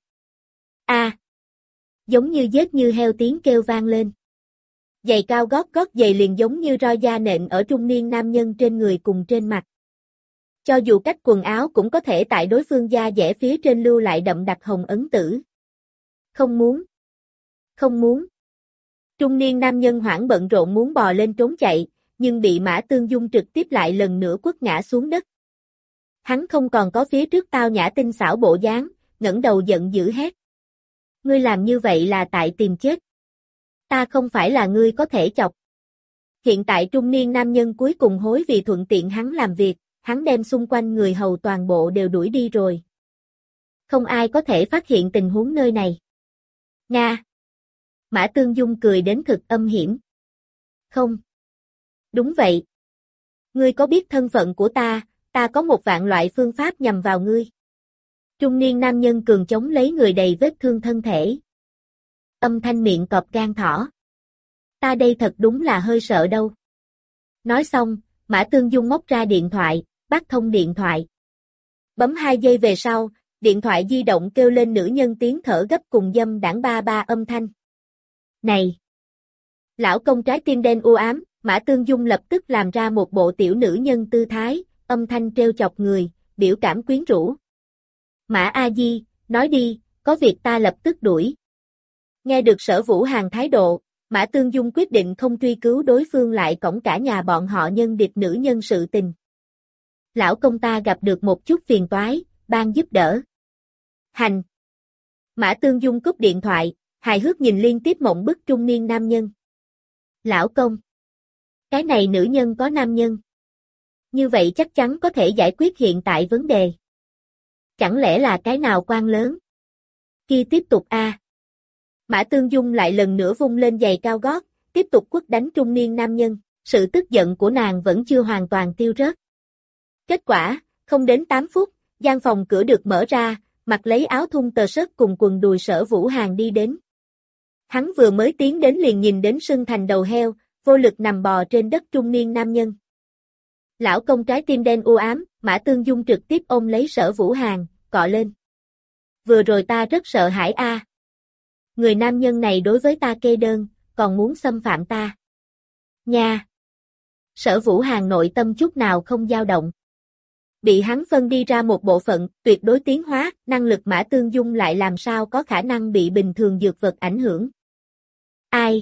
A! Giống như giết như heo tiếng kêu vang lên. Giày cao gót gót giày liền giống như roi da nện ở trung niên nam nhân trên người cùng trên mặt. Cho dù cách quần áo cũng có thể tại đối phương da dẻ phía trên lưu lại đậm đặc hồng ấn tử. Không muốn. Không muốn. Trung niên nam nhân hoảng bận rộn muốn bò lên trốn chạy, nhưng bị Mã Tương Dung trực tiếp lại lần nữa quất ngã xuống đất. Hắn không còn có phía trước tao nhã tinh xảo bộ dáng, ngẩng đầu giận dữ hét. Ngươi làm như vậy là tại tìm chết. Ta không phải là ngươi có thể chọc. Hiện tại trung niên nam nhân cuối cùng hối vì thuận tiện hắn làm việc, hắn đem xung quanh người hầu toàn bộ đều đuổi đi rồi. Không ai có thể phát hiện tình huống nơi này. Nga. Mã Tương Dung cười đến thực âm hiểm. Không. Đúng vậy. Ngươi có biết thân phận của ta, ta có một vạn loại phương pháp nhằm vào ngươi. Trung niên nam nhân cường chống lấy người đầy vết thương thân thể. Âm thanh miệng cọp gan thỏ. Ta đây thật đúng là hơi sợ đâu. Nói xong, Mã Tương Dung móc ra điện thoại, bắt thông điện thoại. Bấm hai giây về sau, điện thoại di động kêu lên nữ nhân tiếng thở gấp cùng dâm đảng ba ba âm thanh. Này! Lão công trái tim đen u ám, Mã Tương Dung lập tức làm ra một bộ tiểu nữ nhân tư thái, âm thanh trêu chọc người, biểu cảm quyến rũ. Mã A Di, nói đi, có việc ta lập tức đuổi. Nghe được Sở Vũ Hàn thái độ, Mã Tương Dung quyết định không truy cứu đối phương lại cõng cả nhà bọn họ nhân địch nữ nhân sự tình. Lão công ta gặp được một chút phiền toái, ban giúp đỡ. Hành. Mã Tương Dung cúp điện thoại, hài hước nhìn liên tiếp mộng bức trung niên nam nhân. Lão công. Cái này nữ nhân có nam nhân. Như vậy chắc chắn có thể giải quyết hiện tại vấn đề. Chẳng lẽ là cái nào quan lớn? Kia tiếp tục a. À. Mã Tương Dung lại lần nữa vung lên giày cao gót, tiếp tục quất đánh trung niên nam nhân, sự tức giận của nàng vẫn chưa hoàn toàn tiêu rớt. Kết quả, không đến tám phút, gian phòng cửa được mở ra, mặc lấy áo thun tờ sớt cùng quần đùi Sở Vũ Hàn đi đến. Hắn vừa mới tiến đến liền nhìn đến sưng thành đầu heo, vô lực nằm bò trên đất trung niên nam nhân. Lão công trái tim đen u ám, Mã Tương Dung trực tiếp ôm lấy Sở Vũ Hàn, cọ lên. Vừa rồi ta rất sợ hãi a. À. Người nam nhân này đối với ta kê đơn, còn muốn xâm phạm ta. Nha! Sở Vũ Hàn nội tâm chút nào không dao động. Bị hắn phân đi ra một bộ phận, tuyệt đối tiến hóa, năng lực Mã Tương Dung lại làm sao có khả năng bị bình thường dược vật ảnh hưởng. Ai?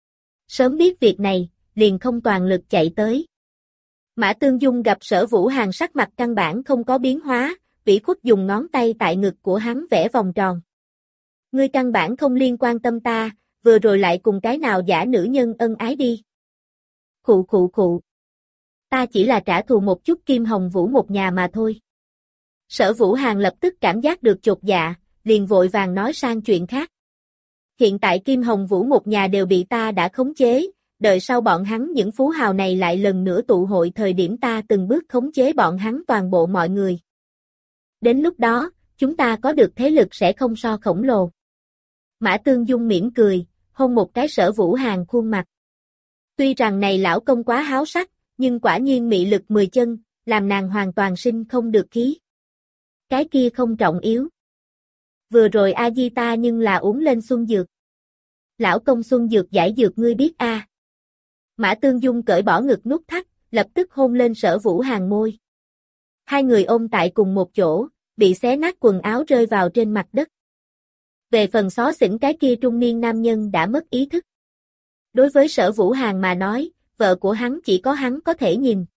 Sớm biết việc này, liền không toàn lực chạy tới. Mã Tương Dung gặp Sở Vũ Hàn sắc mặt căn bản không có biến hóa, ủy khuất dùng ngón tay tại ngực của hắn vẽ vòng tròn. Ngươi căn bản không liên quan tâm ta, vừa rồi lại cùng cái nào giả nữ nhân ân ái đi. Khụ khụ khụ. Ta chỉ là trả thù một chút Kim Hồng Vũ một nhà mà thôi. Sở Vũ Hàn lập tức cảm giác được chột dạ, liền vội vàng nói sang chuyện khác. Hiện tại Kim Hồng Vũ một nhà đều bị ta đã khống chế, đợi sau bọn hắn những phú hào này lại lần nữa tụ hội thời điểm ta từng bước khống chế bọn hắn toàn bộ mọi người. Đến lúc đó, chúng ta có được thế lực sẽ không so khổng lồ. Mã Tương Dung mỉm cười, hôn một cái Sở Vũ Hàn khuôn mặt. Tuy rằng này lão công quá háo sắc, nhưng quả nhiên mị lực mười chân, làm nàng hoàn toàn sinh không được khí. Cái kia không trọng yếu. Vừa rồi A Di ta nhưng là uống lên xuân dược. Lão công xuân dược giải dược ngươi biết a? À. Mã Tương Dung cởi bỏ ngực nút thắt, lập tức hôn lên Sở Vũ Hàn môi. Hai người ôm tại cùng một chỗ, bị xé nát quần áo rơi vào trên mặt đất. Về phần xó xỉnh cái kia trung niên nam nhân đã mất ý thức. Đối với Sở Vũ Hàn mà nói, vợ của hắn chỉ có hắn có thể nhìn.